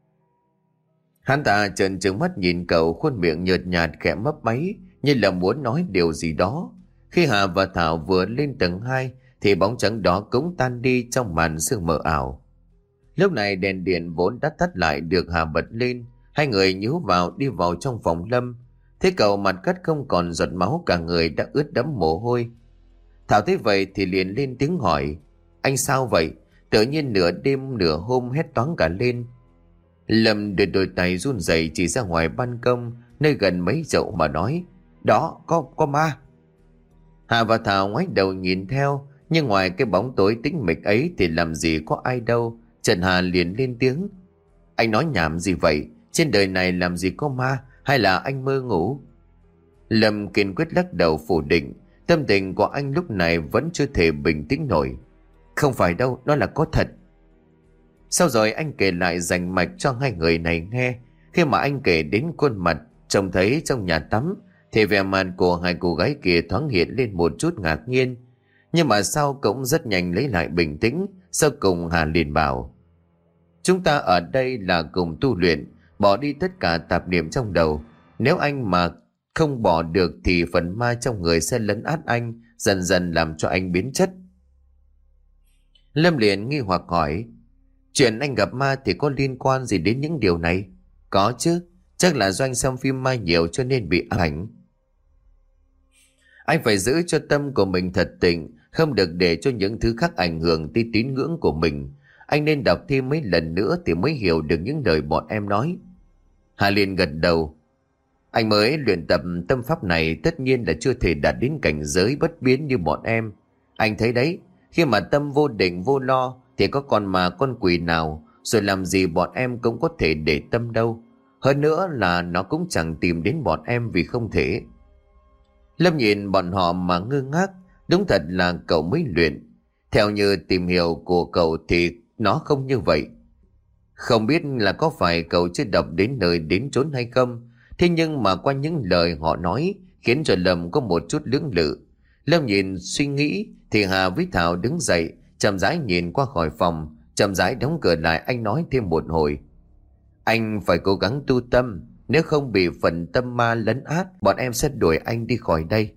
Hắn ta trợn trừng mắt nhìn cậu, khuôn miệng nhợt nhạt khẽ mấp máy như là muốn nói điều gì đó. Khi Hà và Thảo vừa lên tầng hai thì bóng trắng đó cũng tan đi trong màn sương mờ ảo. Lúc này đèn điện vốn đã tắt lại được Hà bật lên, hai người nhíu vào đi vào trong phòng Lâm. Thế cậu mặt cắt không còn giọt máu, cả người đã ướt đẫm mồ hôi. Thảo thấy vậy thì liền lên tiếng hỏi: Anh sao vậy? Tự nhiên nửa đêm nửa hôm hét toáng cả lên. Lâm đưa đôi tay run rẩy chỉ ra ngoài ban công nơi gần mấy chậu mà nói: Đó, có, có ma. Hà và Thảo ngoái đầu nhìn theo, nhưng ngoài cái bóng tối tĩnh mịch ấy thì làm gì có ai đâu. Trần Hà liền lên tiếng: Anh nói nhảm gì vậy? Trên đời này làm gì có ma, hay là anh mơ ngủ? Lâm kiên quyết lắc đầu phủ định. Tâm tình của anh lúc này vẫn chưa thể bình tĩnh nổi. Không phải đâu, nó là có thật. Sau rồi anh kể lại rành mạch cho hai người này nghe. Khi mà anh kể đến khuôn mặt trông thấy trong nhà tắm, thì vẻ mặt của hai cô gái kia thoáng hiện lên một chút ngạc nhiên. Nhưng mà sau cũng rất nhanh lấy lại bình tĩnh. Sau cùng Hà liền bảo: Chúng ta ở đây là cùng tu luyện, bỏ đi tất cả tạp niệm trong đầu. Nếu anh mà không bỏ được thì phần ma trong người sẽ lấn át anh, dần dần làm cho anh biến chất. Lâm liền nghi hoặc hỏi: Chuyện anh gặp ma thì có liên quan gì đến những điều này? Có chứ, chắc là do anh xem phim ma nhiều cho nên bị ám ảnh. Anh phải giữ cho tâm của mình thật tịnh, không được để cho những thứ khác ảnh hưởng tới tín ngưỡng của mình. Anh nên đọc thêm mấy lần nữa thì mới hiểu được những lời bọn em nói. Hà liền gật đầu. Anh mới luyện tập tâm pháp này, tất nhiên là chưa thể đạt đến cảnh giới bất biến như bọn em. Anh thấy đấy, khi mà tâm vô định vô lo thì có con mà con quỷ nào rồi làm gì bọn em cũng có thể để tâm đâu. Hơn nữa là nó cũng chẳng tìm đến bọn em vì không thể. Lâm nhìn bọn họ mà ngơ ngác. Đúng thật là cậu mới luyện. Theo như tìm hiểu của cậu thì nó không như vậy. Không biết là có phải cậu chưa đọc đến nơi đến chốn hay không. Thế nhưng mà qua những lời họ nói khiến cho Lâm có một chút lưỡng lự. Lâm nhìn suy nghĩ thì Hà với Thảo đứng dậy, chậm rãi nhìn qua khỏi phòng, chậm rãi đóng cửa lại. Anh nói thêm một hồi: Anh phải cố gắng tu tâm, nếu không bị phần tâm ma lấn át, bọn em sẽ đuổi anh đi khỏi đây.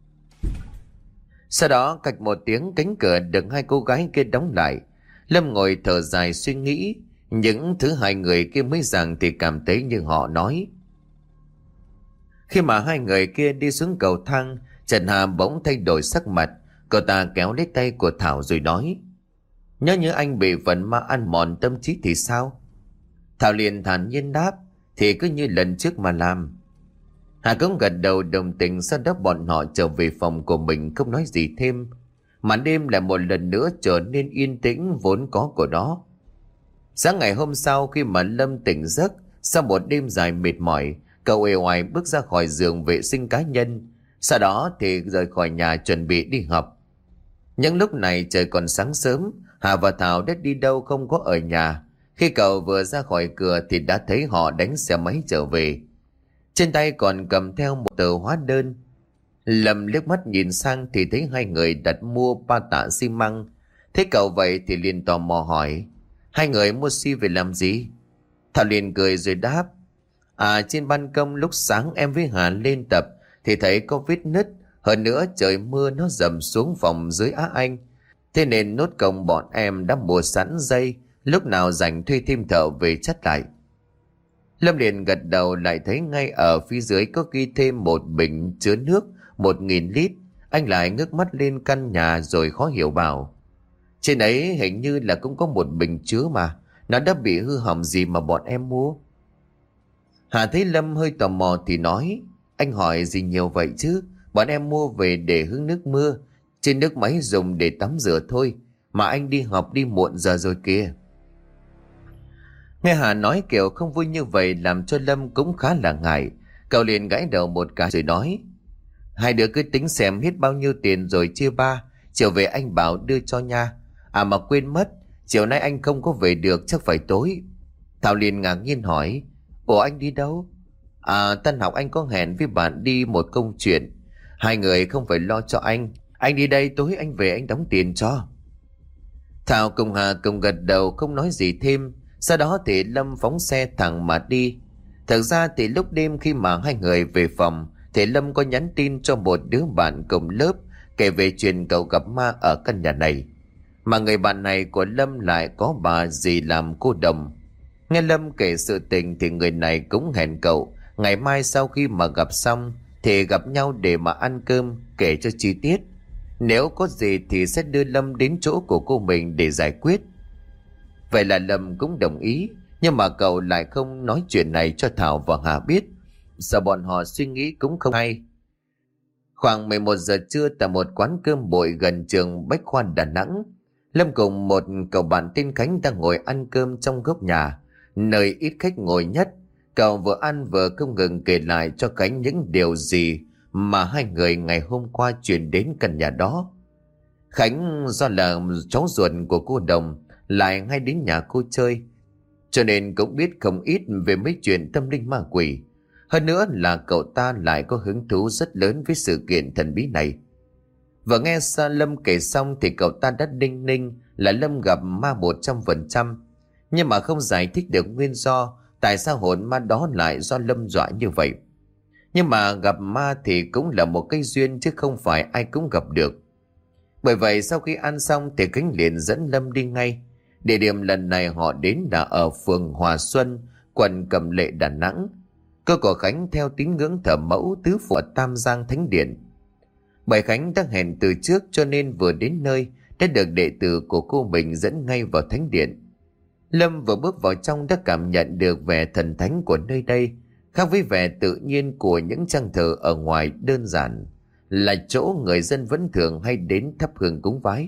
Sau đó cạch một tiếng, cánh cửa được hai cô gái kia đóng lại. Lâm ngồi thở dài suy nghĩ. Những thứ hai người kia mới rằng thì cảm thấy như họ nói. Khi mà hai người kia đi xuống cầu thang, Trần Hà bỗng thay đổi sắc mặt. Cậu ta kéo lấy tay của Thảo rồi nói: Nhớ như anh bị phần ma ăn mòn tâm trí thì sao? Thảo liền thản nhiên đáp: Thì cứ như lần trước mà làm. Hà cũng gật đầu đồng tình. Sau đó bọn họ trở về phòng của mình, không nói gì thêm. Màn đêm lại một lần nữa trở nên yên tĩnh vốn có của nó. Sáng ngày hôm sau, khi mà Lâm tỉnh giấc sau một đêm dài mệt mỏi, cậu uể oải bước ra khỏi giường vệ sinh cá nhân. Sau đó thì rời khỏi nhà chuẩn bị đi học. Những lúc này trời còn sáng sớm. Hà và Thảo đã đi đâu không có ở nhà. Khi cậu vừa ra khỏi cửa thì đã thấy họ đánh xe máy trở về. Trên tay còn cầm theo một tờ hóa đơn. Lâm liếc mắt nhìn sang thì thấy hai người đặt mua ba tạ xi măng. Thấy cậu vậy thì liền tò mò hỏi: Hai người mua xi về làm gì? Thảo liền cười rồi đáp: À, trên ban công lúc sáng em với Hà lên tập thì thấy có vết nứt. Hơn nữa trời mưa nó dầm xuống phòng dưới Á Anh. Thế nên nốt công bọn em đã mua sẵn dây, lúc nào rảnh thuê thêm thợ về chắt lại. Lâm liền gật đầu, lại thấy ngay ở phía dưới có ghi thêm một bình chứa nước một nghìn lít. Anh lại ngước mắt lên căn nhà rồi khó hiểu bảo: Trên ấy hình như là cũng có một bình chứa mà. Nó đã bị hư hỏng gì mà bọn em mua? Hà thấy Lâm hơi tò mò thì nói: Anh hỏi gì nhiều vậy chứ? Bọn em mua về để hứng nước mưa, trên nước máy dùng để tắm rửa thôi. Mà anh đi học đi muộn giờ rồi kìa. Nghe Hà nói kiểu không vui như vậy làm cho Lâm cũng khá là ngại. Cậu liền gãi đầu một cái rồi nói: Hai đứa cứ tính xem hết bao nhiêu tiền rồi chia ba. Chiều về anh bảo đưa cho nha. À mà quên mất, chiều nay anh không có về được, chắc phải tối. Thảo liền ngạc nhiên hỏi: Ủa anh đi đâu? À, tan học anh có hẹn với bạn đi một công chuyện. Hai người không phải lo cho anh. Anh đi đây, tối anh về anh đóng tiền cho. Thảo cùng Hà cùng gật đầu không nói gì thêm. Sau đó thì Lâm phóng xe thẳng mà đi. Thật ra thì lúc đêm khi mà hai người về phòng thì Lâm có nhắn tin cho một đứa bạn cùng lớp kể về chuyện cậu gặp ma ở căn nhà này. Mà người bạn này của Lâm lại có bà dì làm cô đồng. Nghe Lâm kể sự tình thì người này cũng hẹn cậu ngày mai sau khi mà gặp xong thì gặp nhau để mà ăn cơm, kể cho chi tiết. Nếu có gì thì sẽ đưa Lâm đến chỗ của cô mình để giải quyết. Vậy là Lâm cũng đồng ý, nhưng mà cậu lại không nói chuyện này cho Thảo và Hà biết, sợ bọn họ suy nghĩ cũng không hay. Khoảng mười một giờ trưa tại một quán cơm bội gần trường Bách Khoa Đà Nẵng, Lâm cùng một cậu bạn tên Khánh đang ngồi ăn cơm trong góc nhà, nơi ít khách ngồi nhất. Cậu vừa ăn vừa không ngừng kể lại cho Khánh những điều gì mà hai người ngày hôm qua chuyển đến căn nhà đó. Khánh do là cháu ruột của cô Đồng lại hay đến nhà cô chơi, cho nên cũng biết không ít về mấy chuyện tâm linh ma quỷ. Hơn nữa là cậu ta lại có hứng thú rất lớn với sự kiện thần bí này. Và nghe Sa Lâm kể xong thì cậu ta đã đinh ninh là Lâm gặp ma một trăm phần trăm, nhưng mà không giải thích được nguyên do tại sao hồn ma đó lại do Lâm dọa như vậy. Nhưng mà gặp ma thì cũng là một cái duyên chứ không phải ai cũng gặp được. Bởi vậy sau khi ăn xong thì Khánh liền dẫn Lâm đi ngay. Địa điểm lần này họ đến là ở phường Hòa Xuân, quận Cẩm Lệ, Đà Nẵng. Cơ của Khánh theo tín ngưỡng thờ mẫu tứ phụ ở Tam Giang Thánh Điện. Bởi Khánh đã hẹn từ trước cho nên vừa đến nơi đã được đệ tử của cô mình dẫn ngay vào Thánh Điện. Lâm vừa bước vào trong đã cảm nhận được vẻ thần thánh của nơi đây, khác với vẻ tự nhiên của những trang thờ ở ngoài đơn giản, là chỗ người dân vẫn thường hay đến thắp hương cúng vái.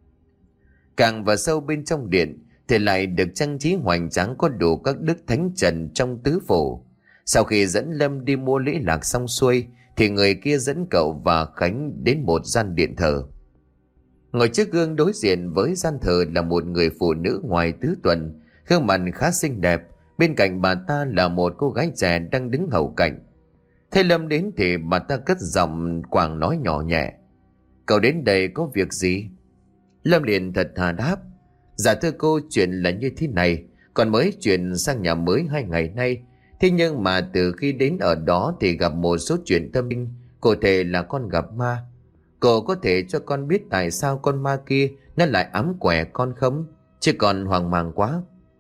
Càng vào sâu bên trong điện thì lại được trang trí hoành tráng, có đủ các đức thánh trần trong tứ phủ. Sau khi dẫn Lâm đi mua lễ lạc xong xuôi thì người kia dẫn cậu và Khánh đến một gian điện thờ. Ngồi trước gương đối diện với gian thờ là một người phụ nữ ngoài tứ tuần, gương mặt khá xinh đẹp. Bên cạnh bà ta là một cô gái trẻ đang đứng hầu cạnh. Thấy Lâm đến thì bà ta cất giọng quàng nói nhỏ nhẹ: "Cậu đến đây có việc gì?" Lâm liền thật thà đáp: "Dạ thưa cô, chuyện là như thế này, còn mới chuyển sang nhà mới hai ngày nay. Thế nhưng mà từ khi đến ở đó thì gặp một số chuyện tâm linh, cụ thể là con gặp ma. Cô có thể cho con biết tại sao con ma kia nó lại ám quẻ con không? Chứ còn hoang mang quá."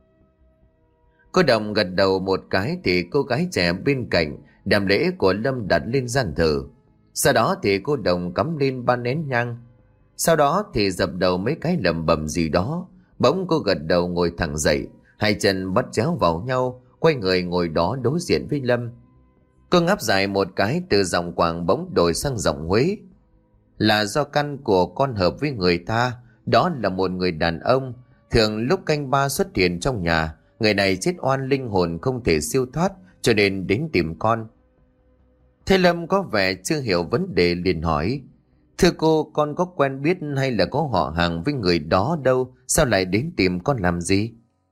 Cô Đồng gật đầu một cái thì cô gái trẻ bên cạnh đem lễ của Lâm đặt lên gian thờ. Sau đó thì cô Đồng cắm lên ba nén nhang. Sau đó thì dập đầu mấy cái lẩm bẩm gì đó. Bỗng cô gật đầu ngồi thẳng dậy, hai chân bắt chéo vào nhau, quay người ngồi đó đối diện với Lâm. Cô ngáp dài một cái, từ giọng Quảng bỗng đổi sang giọng Huế. "Là do căn của con hợp với người ta, đó là một người đàn ông. Thường lúc canh ba xuất hiện trong nhà, người này chết oan, linh hồn không thể siêu thoát, cho nên đến tìm con." Thế Lâm có vẻ chưa hiểu vấn đề liền hỏi: "Thưa cô, con có quen biết hay là có họ hàng với người đó đâu, sao lại đến tìm con làm gì?"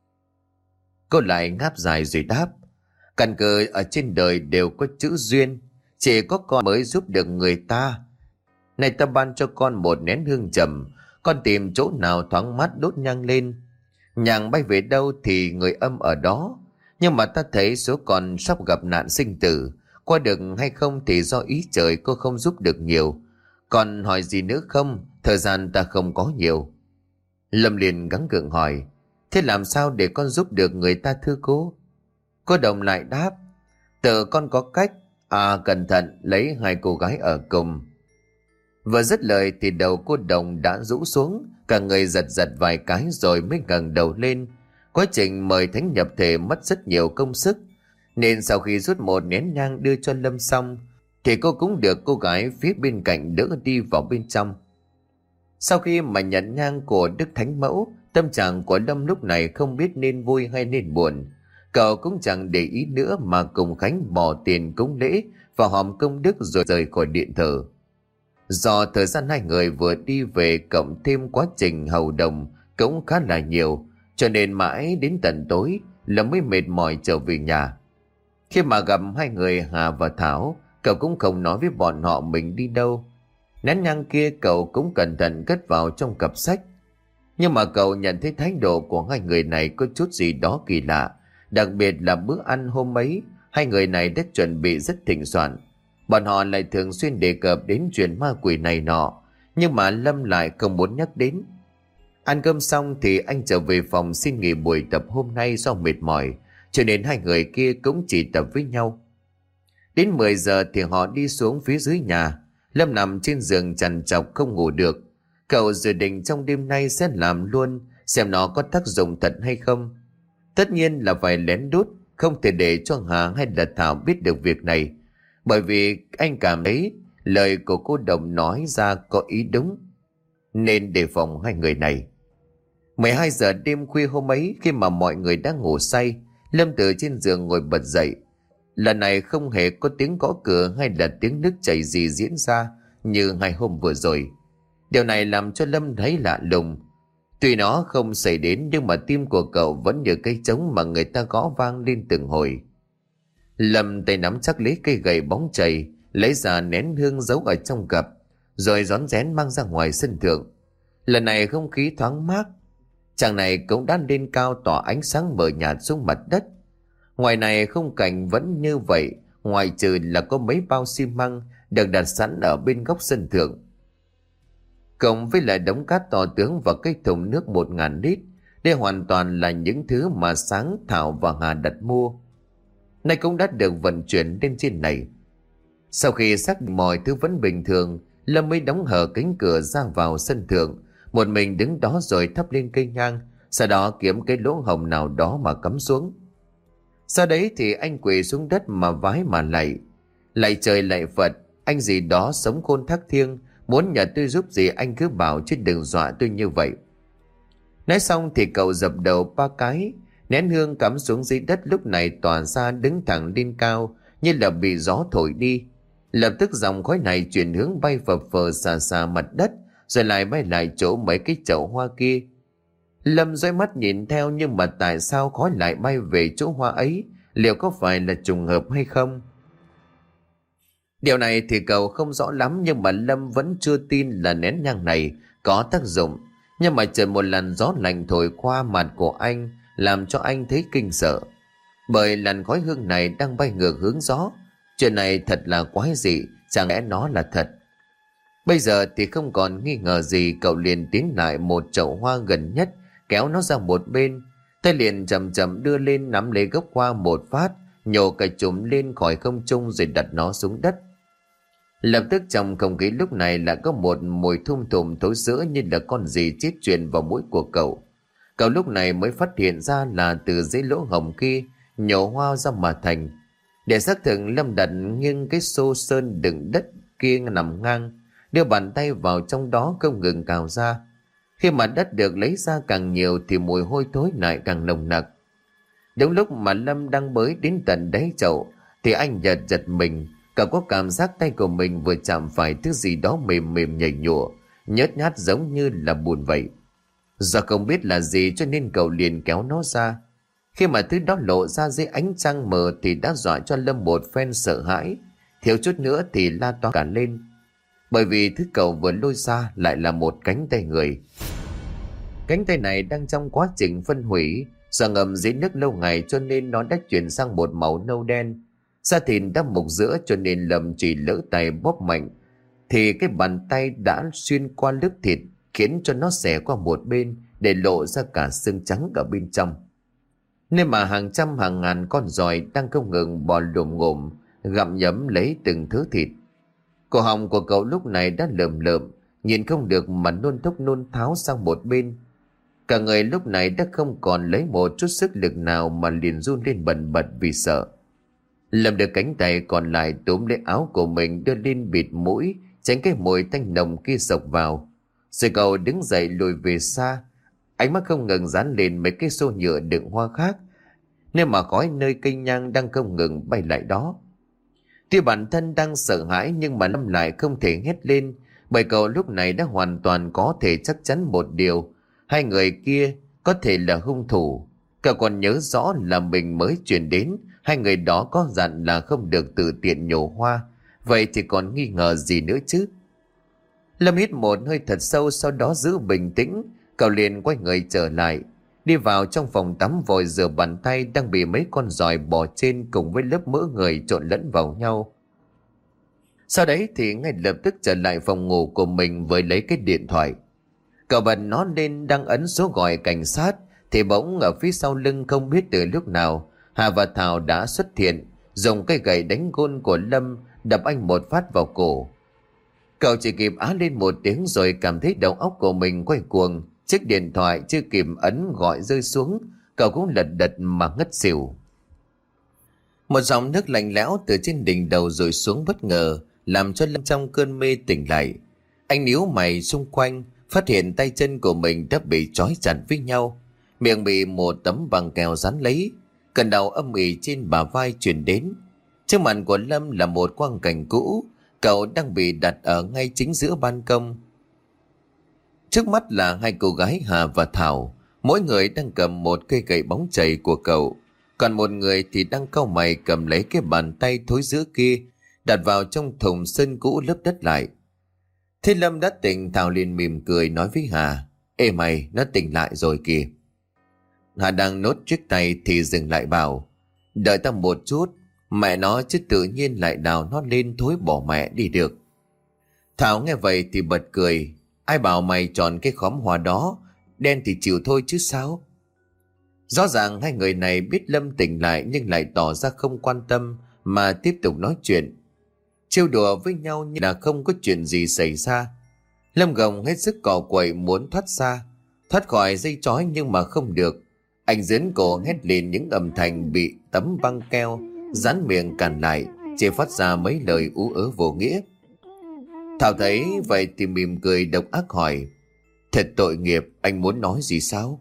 Cô lại ngáp dài rồi đáp: "Căn cơ ở trên đời đều có chữ duyên, chỉ có con mới giúp được người ta. Này, ta ban cho con một nén hương trầm, con tìm chỗ nào thoáng mát đốt nhang lên. Nhang bay về đâu thì người âm ở đó. Nhưng mà ta thấy số con sắp gặp nạn sinh tử, qua được hay không thì do ý trời, cô không giúp được nhiều. Còn hỏi gì nữa không? Thời gian ta không có nhiều." Lâm liền gắng gượng hỏi: "Thế làm sao để con giúp được người ta thưa cô?" Cô Đồng lại đáp: "Tự con có cách. À, cẩn thận, lấy hai cô gái ở cùng." Vừa dứt lời thì đầu cô Đồng đã rũ xuống, cả người giật giật vài cái rồi mới ngẩng đầu lên. Quá trình mời thánh nhập thể mất rất nhiều công sức, nên sau khi rút một nén nhang đưa cho Lâm xong thì cô cũng được cô gái phía bên cạnh đỡ đi vào bên trong. Sau khi mà nhận nhang của Đức Thánh Mẫu, tâm trạng của Lâm lúc này không biết nên vui hay nên buồn. Cậu cũng chẳng để ý nữa mà cùng Khánh bỏ tiền cúng lễ và hòm công đức rồi rời khỏi điện thờ. Do thời gian hai người vừa đi về cộng thêm quá trình hầu đồng cũng khá là nhiều, cho nên mãi đến tận tối là mới mệt mỏi trở về nhà. Khi mà gặp hai người Hà và Thảo, cậu cũng không nói với bọn họ mình đi đâu. Nén nhang kia cậu cũng cẩn thận cất vào trong cặp sách. Nhưng mà cậu nhận thấy thái độ của hai người này có chút gì đó kỳ lạ. Đặc biệt là bữa ăn hôm ấy, hai người này đã chuẩn bị rất thịnh soạn. Bọn họ lại thường xuyên đề cập đến chuyện ma quỷ này nọ, nhưng mà Lâm lại không muốn nhắc đến. Ăn cơm xong thì anh trở về phòng xin nghỉ buổi tập hôm nay do mệt mỏi, cho nên hai người kia cũng chỉ tập với nhau. Đến mười giờ thì họ đi xuống phía dưới nhà. Lâm nằm trên giường trằn trọc không ngủ được. Cậu dự định trong đêm nay sẽ làm luôn xem nó có tác dụng thật hay không. Tất nhiên là phải lén lút, không thể để cho Hà hay là Thảo biết được việc này, bởi vì anh cảm thấy lời của cô Đồng nói ra có ý đúng, nên đề phòng hai người này. mười hai giờ đêm khuya hôm ấy, khi mà mọi người đã ngủ say, Lâm từ trên giường ngồi bật dậy. Lần này không hề có tiếng gõ cửa hay là tiếng nước chảy gì diễn ra như ngày hôm vừa rồi. Điều này làm cho Lâm thấy lạ lùng. Tuy nó không xảy đến, nhưng mà tim của cậu vẫn như cây trống mà người ta gõ vang lên từng hồi. Lâm tay nắm chắc lấy cây gậy bóng chày, lấy ra nén hương giấu ở trong gập, rồi rón rén mang ra ngoài sân thượng. Lần này không khí thoáng mát. Chàng này cũng đã lên cao tỏa ánh sáng mờ nhạt xuống mặt đất. Ngoài này khung cảnh vẫn như vậy, ngoài trừ là có mấy bao xi măng được đặt sẵn ở bên góc sân thượng, cộng với lại đống cát to tướng và cái thùng nước một ngàn lít. Đây hoàn toàn là những thứ mà Sáng, Thảo và Hà đặt mua, nay cũng đã được vận chuyển lên trên này. Sau khi xác định mọi thứ vẫn bình thường, Lâm mới đóng hở cánh cửa ra vào sân thượng, một mình đứng đó rồi thắp lên cây nhang, sau đó kiếm cái lỗ hổng nào đó mà cắm xuống. Sau đấy thì anh quỳ xuống đất mà vái mà lạy. Lạy trời lạy Phật, anh gì đó sống khôn thác thiêng, muốn nhờ tôi giúp gì anh cứ bảo chứ đừng dọa tôi như vậy. Nói xong thì cậu dập đầu ba cái, nén hương cắm xuống dưới đất lúc này tỏa ra đứng thẳng lên cao như là bị gió thổi đi. Lập tức dòng khói này chuyển hướng bay phập phờ xà xà mặt đất, rồi lại bay lại chỗ mấy cái chậu hoa kia. Lâm dõi mắt nhìn theo, nhưng mà tại sao khói lại bay về chỗ hoa ấy? Liệu có phải là trùng hợp hay không? Điều này thì cậu không rõ lắm, nhưng mà Lâm vẫn chưa tin là nén nhang này có tác dụng. Nhưng mà chợt một làn gió lạnh thổi qua mặt của anh, làm cho anh thấy kinh sợ. Bởi làn khói hương này đang bay ngược hướng gió. Chuyện này thật là quái dị, chẳng lẽ nó là thật? Bây giờ thì không còn nghi ngờ gì, cậu liền tiến lại một chậu hoa gần nhất, kéo nó ra một bên, tay liền chậm chậm đưa lên nắm lấy gốc hoa một phát, nhổ cả chùm lên khỏi không trung rồi đặt nó xuống đất. Lập tức trong không khí lúc này lại có một mùi thum thùm thối rữa như là con gì chết truyền vào mũi của cậu. Cậu lúc này mới phát hiện ra là từ dưới lỗ hổng kia nhổ hoa ra mà thành. Để xác thực, Lâm đặt nghiêng cái xô sơn đựng đất kia nằm ngang, đưa bàn tay vào trong đó không ngừng cào ra. Khi mà đất được lấy ra càng nhiều thì mùi hôi thối lại càng nồng nặc. Đúng lúc mà Lâm đang bới đến tận đáy chậu thì anh giật giật mình. Cậu có cảm giác tay của mình vừa chạm phải thứ gì đó mềm mềm nhảy nhụa, nhớt nhát giống như là bùn vậy. Do không biết là gì cho nên cậu liền kéo nó ra. Khi mà thứ đó lộ ra dưới ánh trăng mờ thì đã dọa cho Lâm một phen sợ hãi, thiếu chút nữa thì la toáng cả lên. Bởi vì thứ cậu vừa lôi ra lại là một cánh tay người. Cánh tay này đang trong quá trình phân hủy, do ngầm dưới nước lâu ngày cho nên nó đã chuyển sang một màu nâu đen. Da thịt đã mục giữa cho nên Lâm chỉ lỡ tay bóp mạnh thì cái bàn tay đã xuyên qua lớp thịt, khiến cho nó xẻ qua một bên để lộ ra cả xương trắng ở bên trong. Nên mà hàng trăm hàng ngàn con giòi đang không ngừng bò lồm ngồm gặm nhấm lấy từng thứ thịt. Cổ họng của cậu lúc này đã lởm lởm, nhìn không được mà nôn thốc nôn tháo sang một bên. Cả người lúc này đã không còn lấy một chút sức lực nào mà liền run lên bần bật vì sợ. Lâm được cánh tay còn lại túm lấy áo của mình đưa lên bịt mũi, tránh cái mùi tanh nồng kia sộc vào. Rồi cậu đứng dậy lùi về xa, ánh mắt không ngừng dán lên mấy cái xô nhựa đựng hoa khác, nên mà khói nơi cây nhang đang không ngừng bay lại đó. Tuy bản thân đang sợ hãi nhưng mà Lâm lại không thể hét lên, bởi cậu lúc này đã hoàn toàn có thể chắc chắn một điều: hai người kia có thể là hung thủ. Cậu còn nhớ rõ là mình mới chuyển đến, hai người đó có dặn là không được tự tiện nhổ hoa, vậy thì còn nghi ngờ gì nữa chứ? Lâm hít một hơi thật sâu, sau đó giữ bình tĩnh, cậu liền quay người trở lại, đi vào trong phòng tắm vội rửa bàn tay đang bị mấy con giòi bò trên cùng với lớp mỡ người trộn lẫn vào nhau. Sau đấy thì ngay lập tức trở lại phòng ngủ của mình với lấy cái điện thoại. Cậu bật nó lên đang ấn số gọi cảnh sát thì bỗng ở phía sau lưng không biết từ lúc nào Hà và Thảo đã xuất hiện, dùng cây gậy đánh gôn của Lâm đập anh một phát vào cổ. Cậu chỉ kịp á lên một tiếng rồi cảm thấy đầu óc của mình quay cuồng. Chiếc điện thoại chưa kịp ấn gọi rơi xuống, cậu cũng lật đật mà ngất xỉu. Một dòng nước lạnh lẽo từ trên đỉnh đầu rơi xuống bất ngờ, làm cho Lâm trong cơn mê tỉnh lại. Anh níu mày xung quanh, phát hiện tay chân của mình đã bị trói chặt với nhau, miệng bị một tấm băng keo dán lấy, cơn đau âm ỉ trên bả vai truyền đến. Trước mặt của Lâm là một quang cảnh cũ, cậu đang bị đặt ở ngay chính giữa ban công. Trước mắt là hai cô gái Hà và Thảo, mỗi người đang cầm một cây gậy bóng chày của cậu, còn một người thì đang cau mày cầm lấy cái bàn tay thối rữa kia, đặt vào trong thùng sân cũ lấp đất lại. Thế Lâm đã tỉnh, Thảo liền mỉm cười nói với Hà: Ê mày, nó tỉnh lại rồi kìa. Hà đang nốt chiếc tay thì dừng lại bảo: Đợi tao một chút, mẹ nó chứ tự nhiên lại đào nó lên thối bỏ mẹ đi được. Thảo nghe vậy thì bật cười: Ai bảo mày chọn cái khóm hoa đó, đen thì chịu thôi chứ sao. Rõ ràng hai người này biết Lâm tỉnh lại nhưng lại tỏ ra không quan tâm mà tiếp tục nói chuyện, trêu đùa với nhau như là không có chuyện gì xảy ra. Lâm gồng hết sức cò quậy muốn thoát ra, thoát khỏi dây trói nhưng mà không được. Anh dướn cổ hét lên những âm thanh bị tấm băng keo dán miệng cản lại, chỉ phát ra mấy lời ú ớ vô nghĩa. Thảo thấy vậy thì mỉm cười độc ác hỏi: Thật tội nghiệp, anh muốn nói gì sao?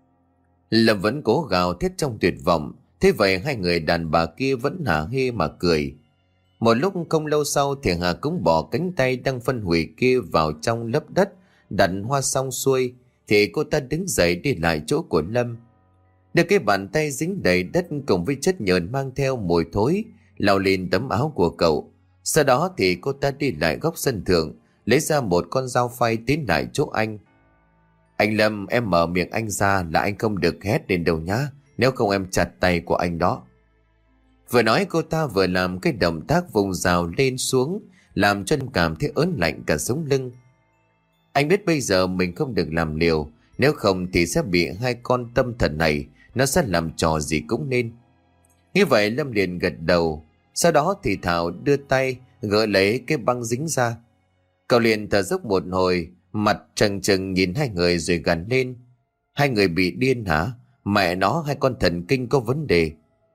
Lâm vẫn cố gào thét trong tuyệt vọng. Thế vậy hai người đàn bà kia vẫn hả hê mà cười. Một lúc không lâu sau thì Hà cũng bỏ cánh tay đang phân hủy kia vào trong lớp đất, đặt hoa xong xuôi thì cô ta đứng dậy đi lại chỗ của Lâm, đưa cái bàn tay dính đầy đất cùng với chất nhờn mang theo mùi thối lau lên tấm áo của cậu. Sau đó thì cô ta đi lại góc sân thượng, lấy ra một con dao phay tiến lại chỗ anh. Anh Lâm, em mở miệng anh ra là anh không được hét lên đâu nhá, nếu không em chặt tay của anh đó. Vừa nói cô ta vừa làm cái động tác vùng rào lên xuống, làm cho Lâm cảm thấy ớn lạnh cả sống lưng. Anh biết bây giờ mình không được làm liều, nếu không thì sẽ bị hai con tâm thần này, nó sẽ làm trò gì cũng nên. Như vậy Lâm liền gật đầu. Sau đó thì Thảo đưa tay gỡ lấy cái băng dính ra. Cậu liền thở dốc một hồi, mặt trừng trừng nhìn hai người rồi gằn lên: Hai người bị điên hả? Mẹ nó, hai con thần kinh có vấn đề.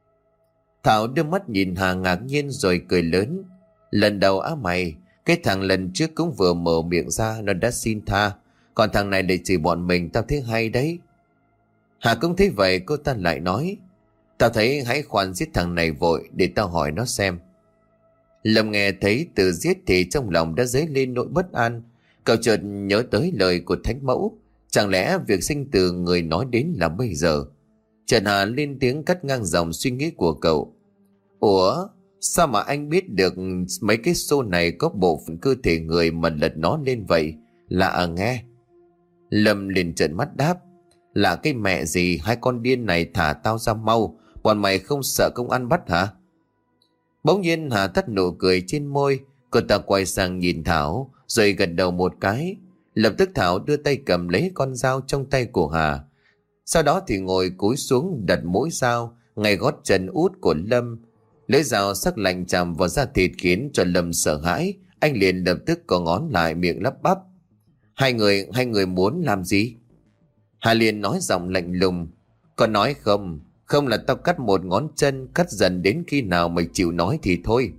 Thảo đưa mắt nhìn Hà ngạc nhiên rồi cười lớn: Lần đầu á mày, cái thằng lần trước cũng vừa mở miệng ra nó đã xin tha, còn thằng này lại chửi bọn mình, tao thấy hay đấy. Hà cũng thấy vậy, cô ta lại nói: Tao thấy hãy khoan giết thằng này vội, để tao hỏi nó xem. Lâm nghe thấy từ giết thì trong lòng đã dấy lên nỗi bất an. Cậu chợt nhớ tới lời của Thánh Mẫu, chẳng lẽ việc sinh từ người nói đến là bây giờ? Trần Hà lên tiếng cắt ngang dòng suy nghĩ của cậu: Ủa, sao mà anh biết được mấy cái xô này có bộ phận cơ thể người mà lật nó lên vậy? Lạ à nghe. Lâm liền trợn mắt đáp: Là cái mẹ gì, hai con điên này thả tao ra mau, bọn mày không sợ công an bắt hả? Bỗng nhiên Hà tắt nụ cười trên môi, cô ta quay sang nhìn Thảo rồi gật đầu một cái. Lập tức Thảo đưa tay cầm lấy con dao trong tay của Hà, sau đó thì ngồi cúi xuống đặt mũi dao ngay gót chân út của Lâm. Lưỡi dao sắc lạnh chạm vào da thịt khiến cho Lâm sợ hãi. Anh liền lập tức có ngón lại miệng lắp bắp: Hai người, hai người muốn làm gì? Hà liền nói giọng lạnh lùng: Còn nói không, không là tao cắt một ngón chân, cắt dần đến khi nào mày chịu nói thì thôi.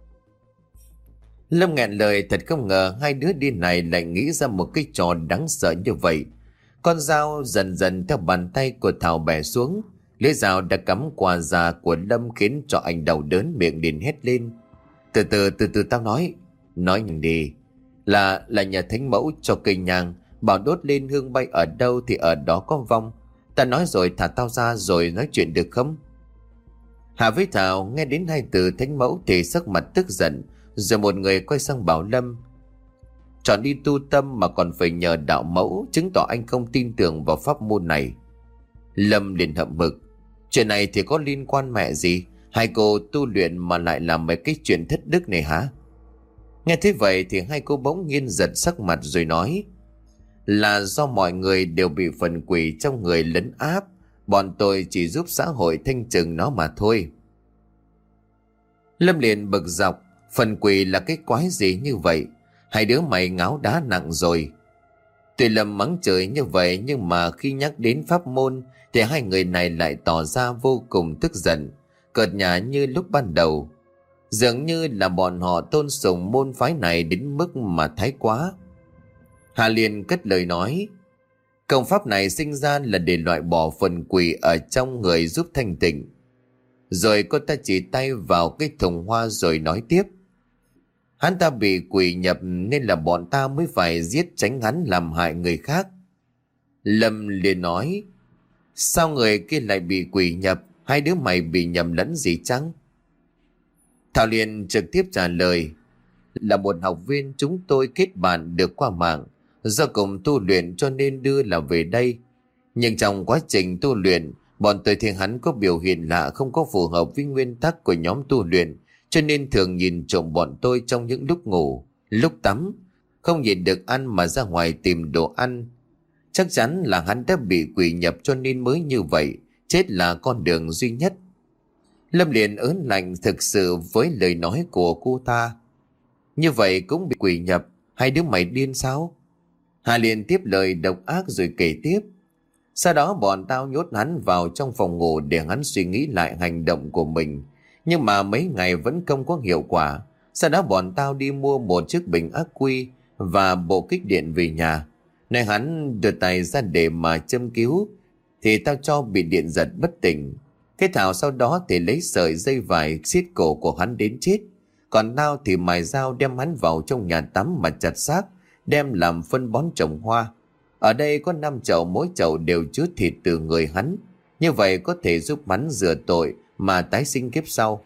Lâm nghẹn lời, thật không ngờ hai đứa điên này lại nghĩ ra một cái trò đáng sợ như vậy. Con dao dần dần theo bàn tay của Thảo bẻ xuống, lưỡi dao đã cắm qua da của Lâm khiến cho anh đau đớn, miệng liền hét lên: Từ từ, từ từ tao nói. Nói nhanh đi. Là, là nhà Thánh Mẫu cho cây nhang, bảo đốt lên hương bay ở đâu thì ở đó có vong. Ta nói rồi, thả tao ra rồi nói chuyện được không? Hà với Thảo nghe đến hai từ Thánh Mẫu thì sắc mặt tức giận, rồi một người quay sang bảo Lâm: Chọn đi tu tâm mà còn phải nhờ đạo mẫu, chứng tỏ anh không tin tưởng vào pháp môn này. Lâm liền hậm hực: Chuyện này thì có liên quan mẹ gì? Hai cô tu luyện mà lại làm mấy cái chuyện thất đức này hả? Nghe thế vậy thì hai cô bỗng nhiên giật sắc mặt rồi nói: Là do mọi người đều bị phần quỷ trong người lấn áp, bọn tôi chỉ giúp xã hội thanh trừng nó mà thôi. Lâm liền bực dọc: Phần quỷ là cái quái gì như vậy? Hai đứa mày ngáo đá nặng rồi. Tuy Lâm mắng chửi như vậy nhưng mà khi nhắc đến pháp môn thì hai người này lại tỏ ra vô cùng tức giận, cợt nhả như lúc ban đầu. Dường như là bọn họ tôn sùng môn phái này đến mức mà thái quá. Hà Liên cất lời nói: công pháp này sinh ra là để loại bỏ phần quỷ ở trong người giúp thanh tịnh. Rồi cô ta chỉ tay vào cái thùng hoa rồi nói tiếp: hắn ta bị quỷ nhập nên là bọn ta mới phải giết tránh hắn làm hại người khác. Lâm liền nói: sao người kia lại bị quỷ nhập? Hai đứa mày bị nhầm lẫn gì chăng? Thảo Liên trực tiếp trả lời: là một học viên chúng tôi kết bạn được qua mạng, do cùng tu luyện cho nên đưa là về đây. Nhưng trong quá trình tu luyện, bọn tôi thấy hắn có biểu hiện lạ không có phù hợp với nguyên tắc của nhóm tu luyện, cho nên thường nhìn trộm bọn tôi trong những lúc ngủ, lúc tắm. Không nhìn được ăn mà ra ngoài tìm đồ ăn. Chắc chắn là hắn đã bị quỷ nhập cho nên mới như vậy. Chết là con đường duy nhất. Lâm liền ớn lạnh thực sự với lời nói của cô ta. Như vậy cũng bị quỷ nhập? Hai đứa mày điên sao? Hà liền tiếp lời độc ác rồi kể tiếp: sau đó bọn tao nhốt hắn vào trong phòng ngủ để hắn suy nghĩ lại hành động của mình. Nhưng mà mấy ngày vẫn không có hiệu quả. Sau đó bọn tao đi mua một chiếc bình ắc quy và bộ kích điện về nhà. Nơi hắn đưa tay ra để mà châm cứu thì tao cho bị điện giật bất tỉnh. Thế Thảo sau đó thì lấy sợi dây vải xiết cổ của hắn đến chết. Còn tao thì mài dao đem hắn vào trong nhà tắm mà chặt xác, đem làm phân bón trồng hoa. Ở đây có năm chậu, mỗi chậu đều chứa thịt từ người hắn. Như vậy có thể giúp hắn rửa tội mà tái sinh kiếp sau.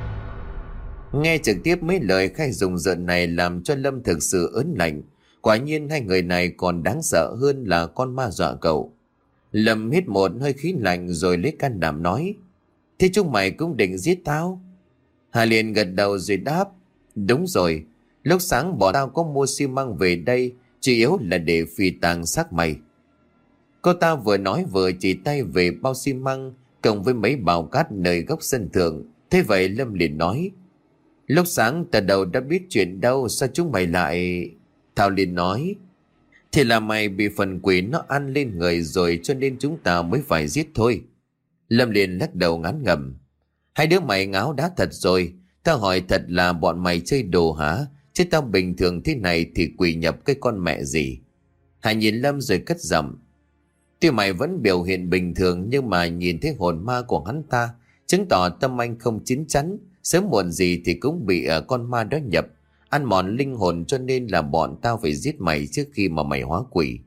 Nghe trực tiếp mấy lời khai dùng rợn này làm cho Lâm thực sự ớn lạnh. Quả nhiên hai người này còn đáng sợ hơn là con ma dọa cậu. Lâm hít một hơi khí lạnh rồi lấy can đảm nói: thế chúng mày cũng định giết tao? Hà liền gật đầu rồi đáp: đúng rồi, lúc sáng bọn tao có mua xi măng về đây, chủ yếu là để phi tang xác mày. Cô ta vừa nói vừa chỉ tay về bao xi măng cộng với mấy bào cát nơi góc sân thượng. Thế vậy Lâm liền nói: lúc sáng ta đầu đã biết chuyện đâu, sao chúng mày lại... Thảo liền nói: thì là mày bị phần quỷ nó ăn lên người rồi cho nên chúng ta mới phải giết thôi. Lâm liền lắc đầu ngán ngẩm: hai đứa mày ngáo đá thật rồi. Tao hỏi thật là bọn mày chơi đồ hả? Chứ tao bình thường thế này thì quỷ nhập cái con mẹ gì? Hải nhìn Lâm rồi cất giọng: tuy mày vẫn biểu hiện bình thường nhưng mà nhìn thấy hồn ma của hắn ta, chứng tỏ tâm anh không chín chắn, sớm muộn gì thì cũng bị uh, con ma đó nhập, ăn mòn linh hồn, cho nên là bọn tao phải giết mày trước khi mà mày hóa quỷ.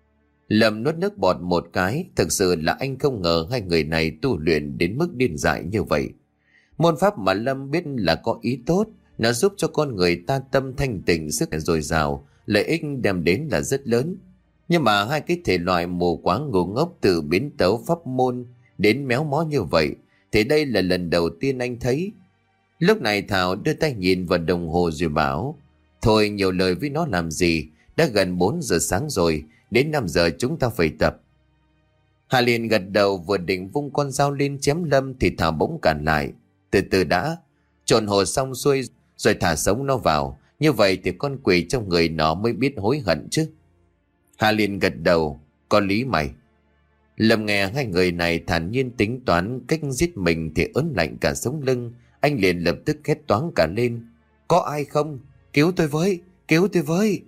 Lâm nuốt nước bọt một cái, thực sự là anh không ngờ hai người này tu luyện đến mức điên dại như vậy. Môn pháp mà Lâm biết là có ý tốt, nó giúp cho con người ta tâm thanh tịnh, sức dồi dào, lợi ích đem đến là rất lớn. Nhưng mà hai cái thể loại mù quáng ngu ngốc từ biến tấu pháp môn đến méo mó như vậy thì đây là lần đầu tiên anh thấy. Lúc này Thảo đưa tay nhìn vào đồng hồ rồi bảo: thôi nhiều lời với nó làm gì, đã gần bốn giờ sáng rồi, đến năm giờ chúng ta phải tập. Hà liền gật đầu vừa định vung con dao lên chém Lâm thì Thảo bỗng cản lại: từ từ đã, trộn hồ xong xuôi rồi thả sống nó vào, như vậy thì con quỷ trong người nó mới biết hối hận chứ. Hà liền gật đầu: có lý mày. Lâm nghe hai người này thản nhiên tính toán cách giết mình thì ớn lạnh cả sống lưng. Anh liền lập tức hét toáng cả lên: có ai không? Cứu tôi với, cứu tôi với.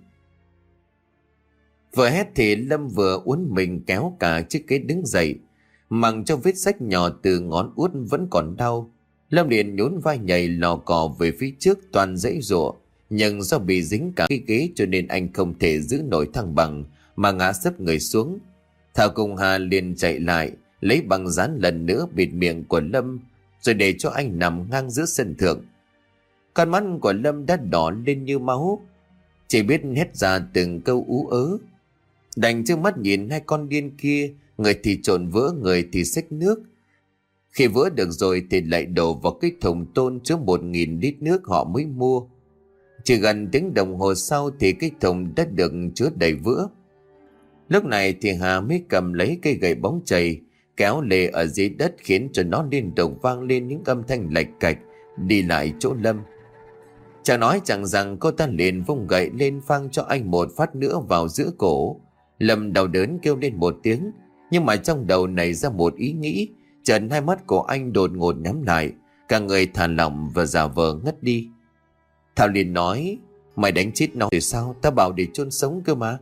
Vừa hét thì Lâm vừa uốn mình kéo cả chiếc ghế đứng dậy, mặc cho vết rách nhỏ từ ngón út vẫn còn đau. Lâm liền nhún vai nhảy lò cò về phía trước toàn dãy giụa, nhưng do bị dính cả cái ghế cho nên anh không thể giữ nổi thăng bằng mà ngã sấp người xuống. Thảo cùng Hà liền chạy lại lấy băng dán lần nữa bịt miệng của Lâm rồi để cho anh nằm ngang giữa sân thượng. Con mắt của Lâm đã đỏ lên như máu, chỉ biết hét ra từng câu ú ớ. Đành trước mắt nhìn hai con điên kia, người thì trộn vỡ, người thì xách nước. Khi vỡ được rồi thì lại đổ vào cái thùng tôn chứa một nghìn lít nước họ mới mua. Chỉ gần tiếng đồng hồ sau thì cái thùng đã được chứa đầy vữa. Lúc này thì Hà mới cầm lấy cây gậy bóng chày kéo lê ở dưới đất, khiến cho nó liên tục vang lên những âm thanh lạch cạch đi lại chỗ Lâm. Chẳng nói chẳng rằng cô ta liền vung gậy lên phang cho anh một phát nữa vào giữa cổ. Lâm đau đớn kêu lên một tiếng, nhưng mà trong đầu nảy ra một ý nghĩ. Chợt hai mắt của anh đột ngột nhắm lại, cả người thả lỏng và giả vờ ngất đi. Thảo liền nói: Mày đánh chết nó rồi sao? Ta bảo để chôn sống cơ mà.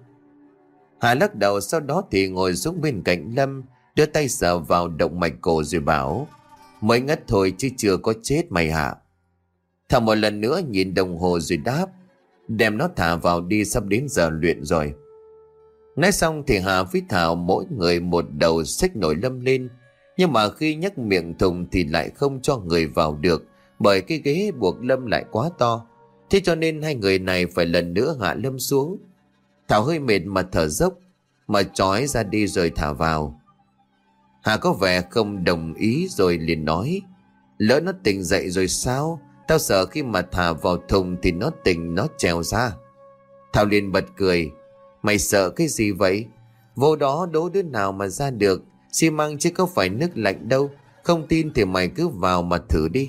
Hà lắc đầu, sau đó thì ngồi xuống bên cạnh Lâm, đưa tay sờ vào động mạch cổ rồi bảo: Mới ngất thôi chứ chưa có chết mày hả? Thảo một lần nữa nhìn đồng hồ rồi đáp: Đem nó thả vào đi, sắp đến giờ luyện rồi. Nói xong thì Hà với Thảo mỗi người một đầu xách nổi Lâm lên. Nhưng mà khi nhấc miệng thùng thì lại không cho người vào được, bởi cái ghế buộc Lâm lại quá to. Thế cho nên hai người này phải lần nữa hạ Lâm xuống. Thảo hơi mệt mà thở dốc: Mà trói ra đi rồi thả vào. Hà có vẻ không đồng ý rồi liền nói: Lỡ nó tỉnh dậy rồi sao? Tao sợ khi mà thả vào thùng thì nó tỉnh nó trèo ra. Thảo liền bật cười: Mày sợ cái gì vậy? Vô đó đố đứa nào mà ra được. Xi măng chứ có phải nước lạnh đâu. Không tin thì mày cứ vào mà thử đi.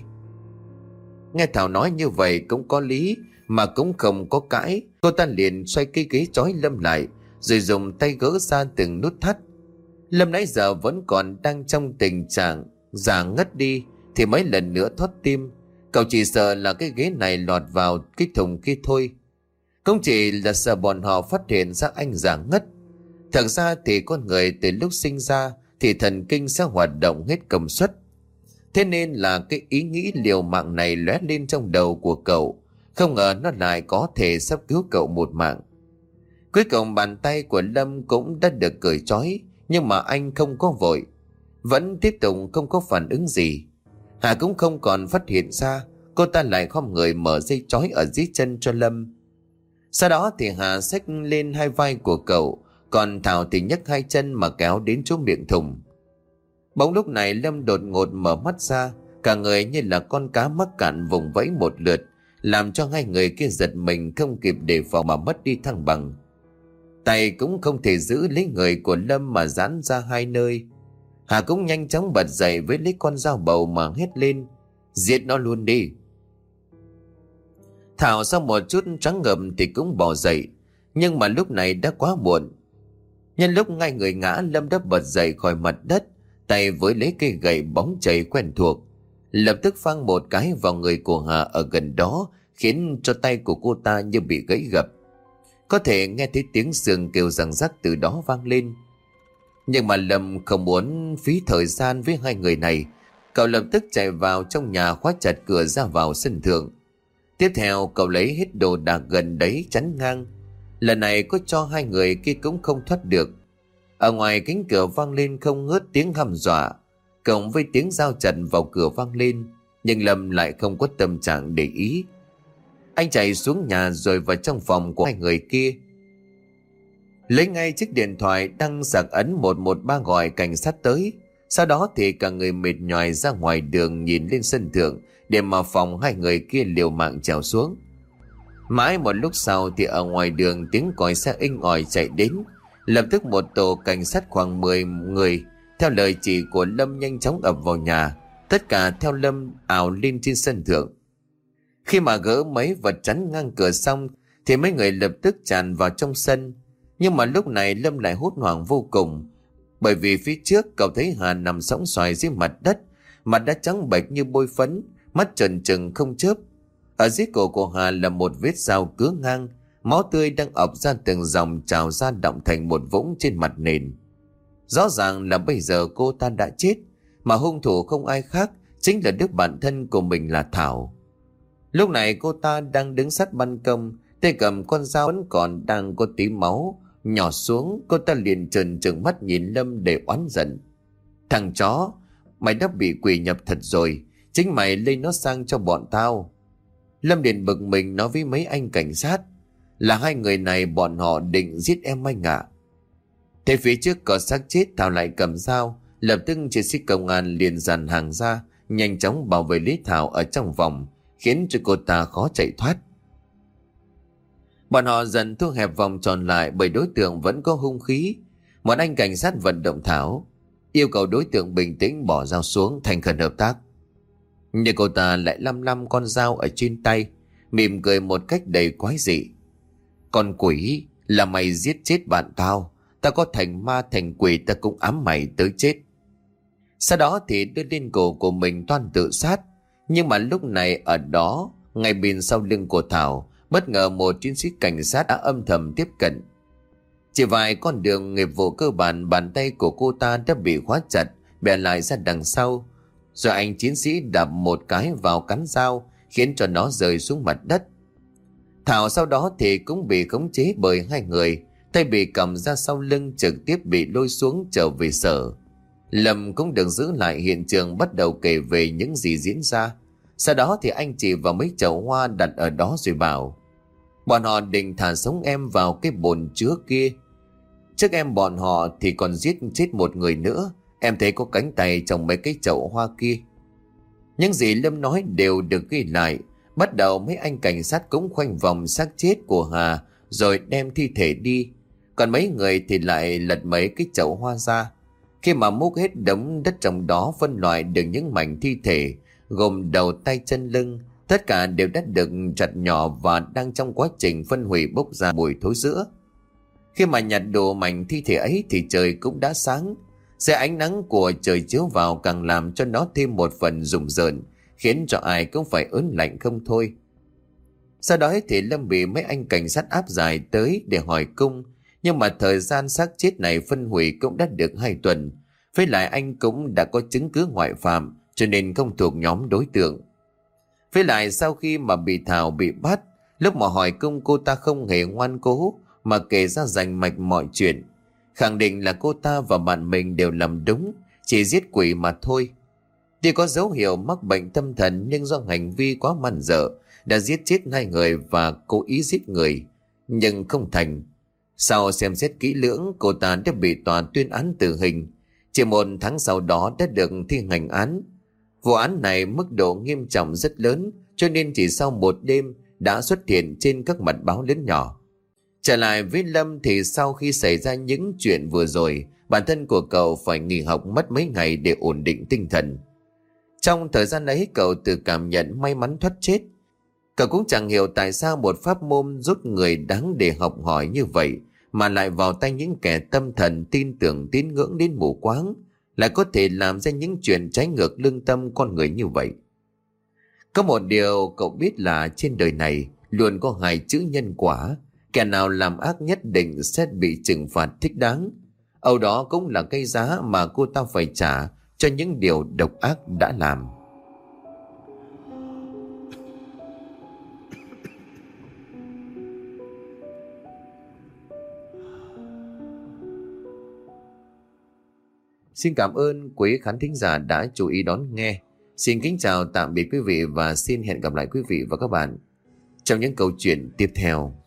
Nghe Thảo nói như vậy cũng có lý, mà cũng không có cãi. Cô ta liền xoay cây ghế trói Lâm lại, rồi dùng tay gỡ ra từng nút thắt. Lâm nãy giờ vẫn còn đang trong tình trạng giả ngất đi, thì mấy lần nữa thoát tim. Cậu chỉ sợ là cái ghế này lọt vào cái thùng kia thôi. Không chỉ là sợ bọn họ phát hiện ra anh giả ngất. Thật ra thì con người từ lúc sinh ra thì thần kinh sẽ hoạt động hết công suất. Thế nên là cái ý nghĩ liều mạng này lóe lên trong đầu của cậu. Không ngờ nó lại có thể sắp cứu cậu một mạng. Cuối cùng bàn tay của Lâm cũng đã được cởi trói, nhưng mà anh không có vội, vẫn tiếp tục không có phản ứng gì. Hà cũng không còn phát hiện ra. Cô ta lại khom người mở dây trói ở dưới chân cho Lâm. Sau đó thì Hà xách lên hai vai của cậu, còn Thảo thì nhấc hai chân mà kéo đến chỗ miệng thùng. Bỗng lúc này Lâm đột ngột mở mắt ra, cả người như là con cá mắc cạn vùng vẫy một lượt, làm cho hai người kia giật mình không kịp đề phòng mà mất đi thăng bằng. Tay cũng không thể giữ lấy người của Lâm mà giãn ra hai nơi. Hà cũng nhanh chóng bật dậy với lấy con dao bầu mà hét lên: Giết nó luôn đi. Thảo sau một chút choáng ngợm thì cũng bỏ dậy, nhưng mà lúc này đã quá muộn. Nhân lúc ngay người ngã, Lâm đã bật dậy khỏi mặt đất, tay với lấy cây gậy bóng chảy quen thuộc, lập tức phang một cái vào người của Hà ở gần đó, khiến cho tay của cô ta như bị gãy gập. Có thể nghe thấy tiếng xương kêu răng rắc từ đó vang lên. Nhưng mà Lâm không muốn phí thời gian với hai người này. Cậu lập tức chạy vào trong nhà, khóa chặt cửa ra vào sân thượng. Tiếp theo cậu lấy hết đồ đạc gần đấy chắn ngang. Lần này có cho hai người kia cũng không thoát được. Ở ngoài cánh cửa vang lên không ngớt tiếng hăm dọa, cộng với tiếng dao chặt vào cửa vang lên. Nhưng Lâm lại không có tâm trạng để ý. Anh chạy xuống nhà rồi vào trong phòng của hai người kia, lấy ngay chiếc điện thoại đăng sạc ấn một một ba gọi cảnh sát tới. Sau đó thì cả người mệt nhoài ra ngoài đường nhìn lên sân thượng để mà phòng hai người kia liều mạng trèo xuống. Mãi một lúc sau thì ở ngoài đường tiếng còi xe inh ỏi chạy đến. Lập tức một tổ cảnh sát khoảng mười người theo lời chỉ của Lâm nhanh chóng ập vào nhà. Tất cả theo Lâm ào lên trên sân thượng. Khi mà gỡ mấy vật chắn ngang cửa xong thì mấy người lập tức tràn vào trong sân. Nhưng mà lúc này Lâm lại hốt hoảng vô cùng, bởi vì phía trước cậu thấy Hà nằm sõng xoài dưới mặt đất, mặt đã trắng bệch như bôi phấn, mắt trần trừng không chớp. Ở dưới cổ của Hà là một vết dao cứa ngang, máu tươi đang ọc ra từng dòng trào ra đọng thành một vũng trên mặt nền. Rõ ràng là bây giờ cô ta đã chết, mà hung thủ không ai khác chính là đứa bạn thân của mình là Thảo. Lúc này cô ta đang đứng sát ban công, tay cầm con dao vẫn còn đang có tí máu nhỏ xuống. Cô ta liền trừng trừng mắt nhìn Lâm để oán giận: Thằng chó, mày đã bị quỷ nhập thật rồi, chính mày lây nó sang cho bọn tao. Lâm liền bực mình nói với mấy anh cảnh sát là hai người này bọn họ định giết em anh ạ. Thế phía trước có xác chết, Thảo lại cầm dao. Lập tức chiến sĩ công an liền dàn hàng ra, nhanh chóng bảo vệ Lý Thảo ở trong vòng, khiến cho cô ta khó chạy thoát. Bọn họ dần thu hẹp vòng tròn lại bởi đối tượng vẫn có hung khí. Một anh cảnh sát vận động Thảo, yêu cầu đối tượng bình tĩnh bỏ dao xuống, thành khẩn hợp tác. Nhưng cô ta lại lăm lăm con dao ở trên tay, mỉm cười một cách đầy quái dị: Con quỷ, là mày giết chết bạn tao. Ta có thành ma thành quỷ ta cũng ám mày tới chết. Sau đó thì đưa lên cổ của mình toan tự sát. Nhưng mà lúc này ở đó, ngay bên sau lưng của Thảo, bất ngờ một chiến sĩ cảnh sát đã âm thầm tiếp cận. Chỉ vài con đường nghiệp vụ cơ bản, bàn tay của cô ta đã bị khóa chặt, bè lại ra đằng sau. Rồi anh chiến sĩ đạp một cái vào cán dao, khiến cho nó rơi xuống mặt đất. Thảo sau đó thì cũng bị khống chế bởi hai người, tay bị cầm ra sau lưng, trực tiếp bị lôi xuống trở về sở. Lâm cũng được giữ lại hiện trường, bắt đầu kể về những gì diễn ra. Sau đó thì anh chỉ vào mấy chậu hoa đặt ở đó rồi bảo: bọn họ định thả sống em vào cái bồn chứa kia. Trước em bọn họ thì còn giết chết một người nữa. Em thấy có cánh tay trong mấy cái chậu hoa kia. Những gì Lâm nói đều được ghi lại. Bắt đầu mấy anh cảnh sát cũng khoanh vòng xác chết của Hà, rồi đem thi thể đi. Còn mấy người thì lại lật mấy cái chậu hoa ra. Khi mà múc hết đống đất trong đó, phân loại được những mảnh thi thể gồm đầu, tay, chân, lưng, tất cả đều đã được chặt nhỏ và đang trong quá trình phân hủy, bốc ra mùi thối rữa. Khi mà nhặt đồ mảnh thi thể ấy thì trời cũng đã sáng. Dưới ánh nắng của trời chiếu vào càng làm cho nó thêm một phần rùng rợn, khiến cho ai cũng phải ớn lạnh không thôi. Sau đó thì Lâm bị mấy anh cảnh sát áp giải tới để hỏi cung. Nhưng mà thời gian xác chết này phân hủy cũng đã được hai tuần. Với lại anh cũng đã có chứng cứ ngoại phạm, cho nên không thuộc nhóm đối tượng. Với lại sau khi mà bị Thảo bị bắt, lúc mà hỏi cung cô ta không hề ngoan cố, mà kể ra rành mạch mọi chuyện, khẳng định là cô ta và bạn mình đều làm đúng, chỉ giết quỷ mà thôi. Tuy có dấu hiệu mắc bệnh tâm thần, nhưng do hành vi quá man dợ đã giết chết hai người và cố ý giết người, nhưng không thành. Sau xem xét kỹ lưỡng, cô ta đã bị tòa tuyên án tử hình. Chỉ một tháng sau đó đã được thi hành án. Vụ án này mức độ nghiêm trọng rất lớn, cho nên chỉ sau một đêm đã xuất hiện trên các mặt báo lớn nhỏ. Trở lại với Lâm thì sau khi xảy ra những chuyện vừa rồi, bản thân của cậu phải nghỉ học mất mấy ngày để ổn định tinh thần. Trong thời gian ấy, cậu tự cảm nhận may mắn thoát chết. Cậu cũng chẳng hiểu tại sao một pháp môn giúp người đáng để học hỏi như vậy mà lại vào tay những kẻ tâm thần tin tưởng tín ngưỡng đến mù quáng, lại có thể làm ra những chuyện trái ngược lương tâm con người như vậy. Có một điều cậu biết là trên đời này luôn có hai chữ nhân quả. Kẻ nào làm ác nhất định sẽ bị trừng phạt thích đáng. Âu đó cũng là cái giá mà cô ta phải trả cho những điều độc ác đã làm. Xin cảm ơn quý khán thính giả đã chú ý đón nghe. Xin kính chào tạm biệt quý vị và xin hẹn gặp lại quý vị và các bạn trong những câu chuyện tiếp theo.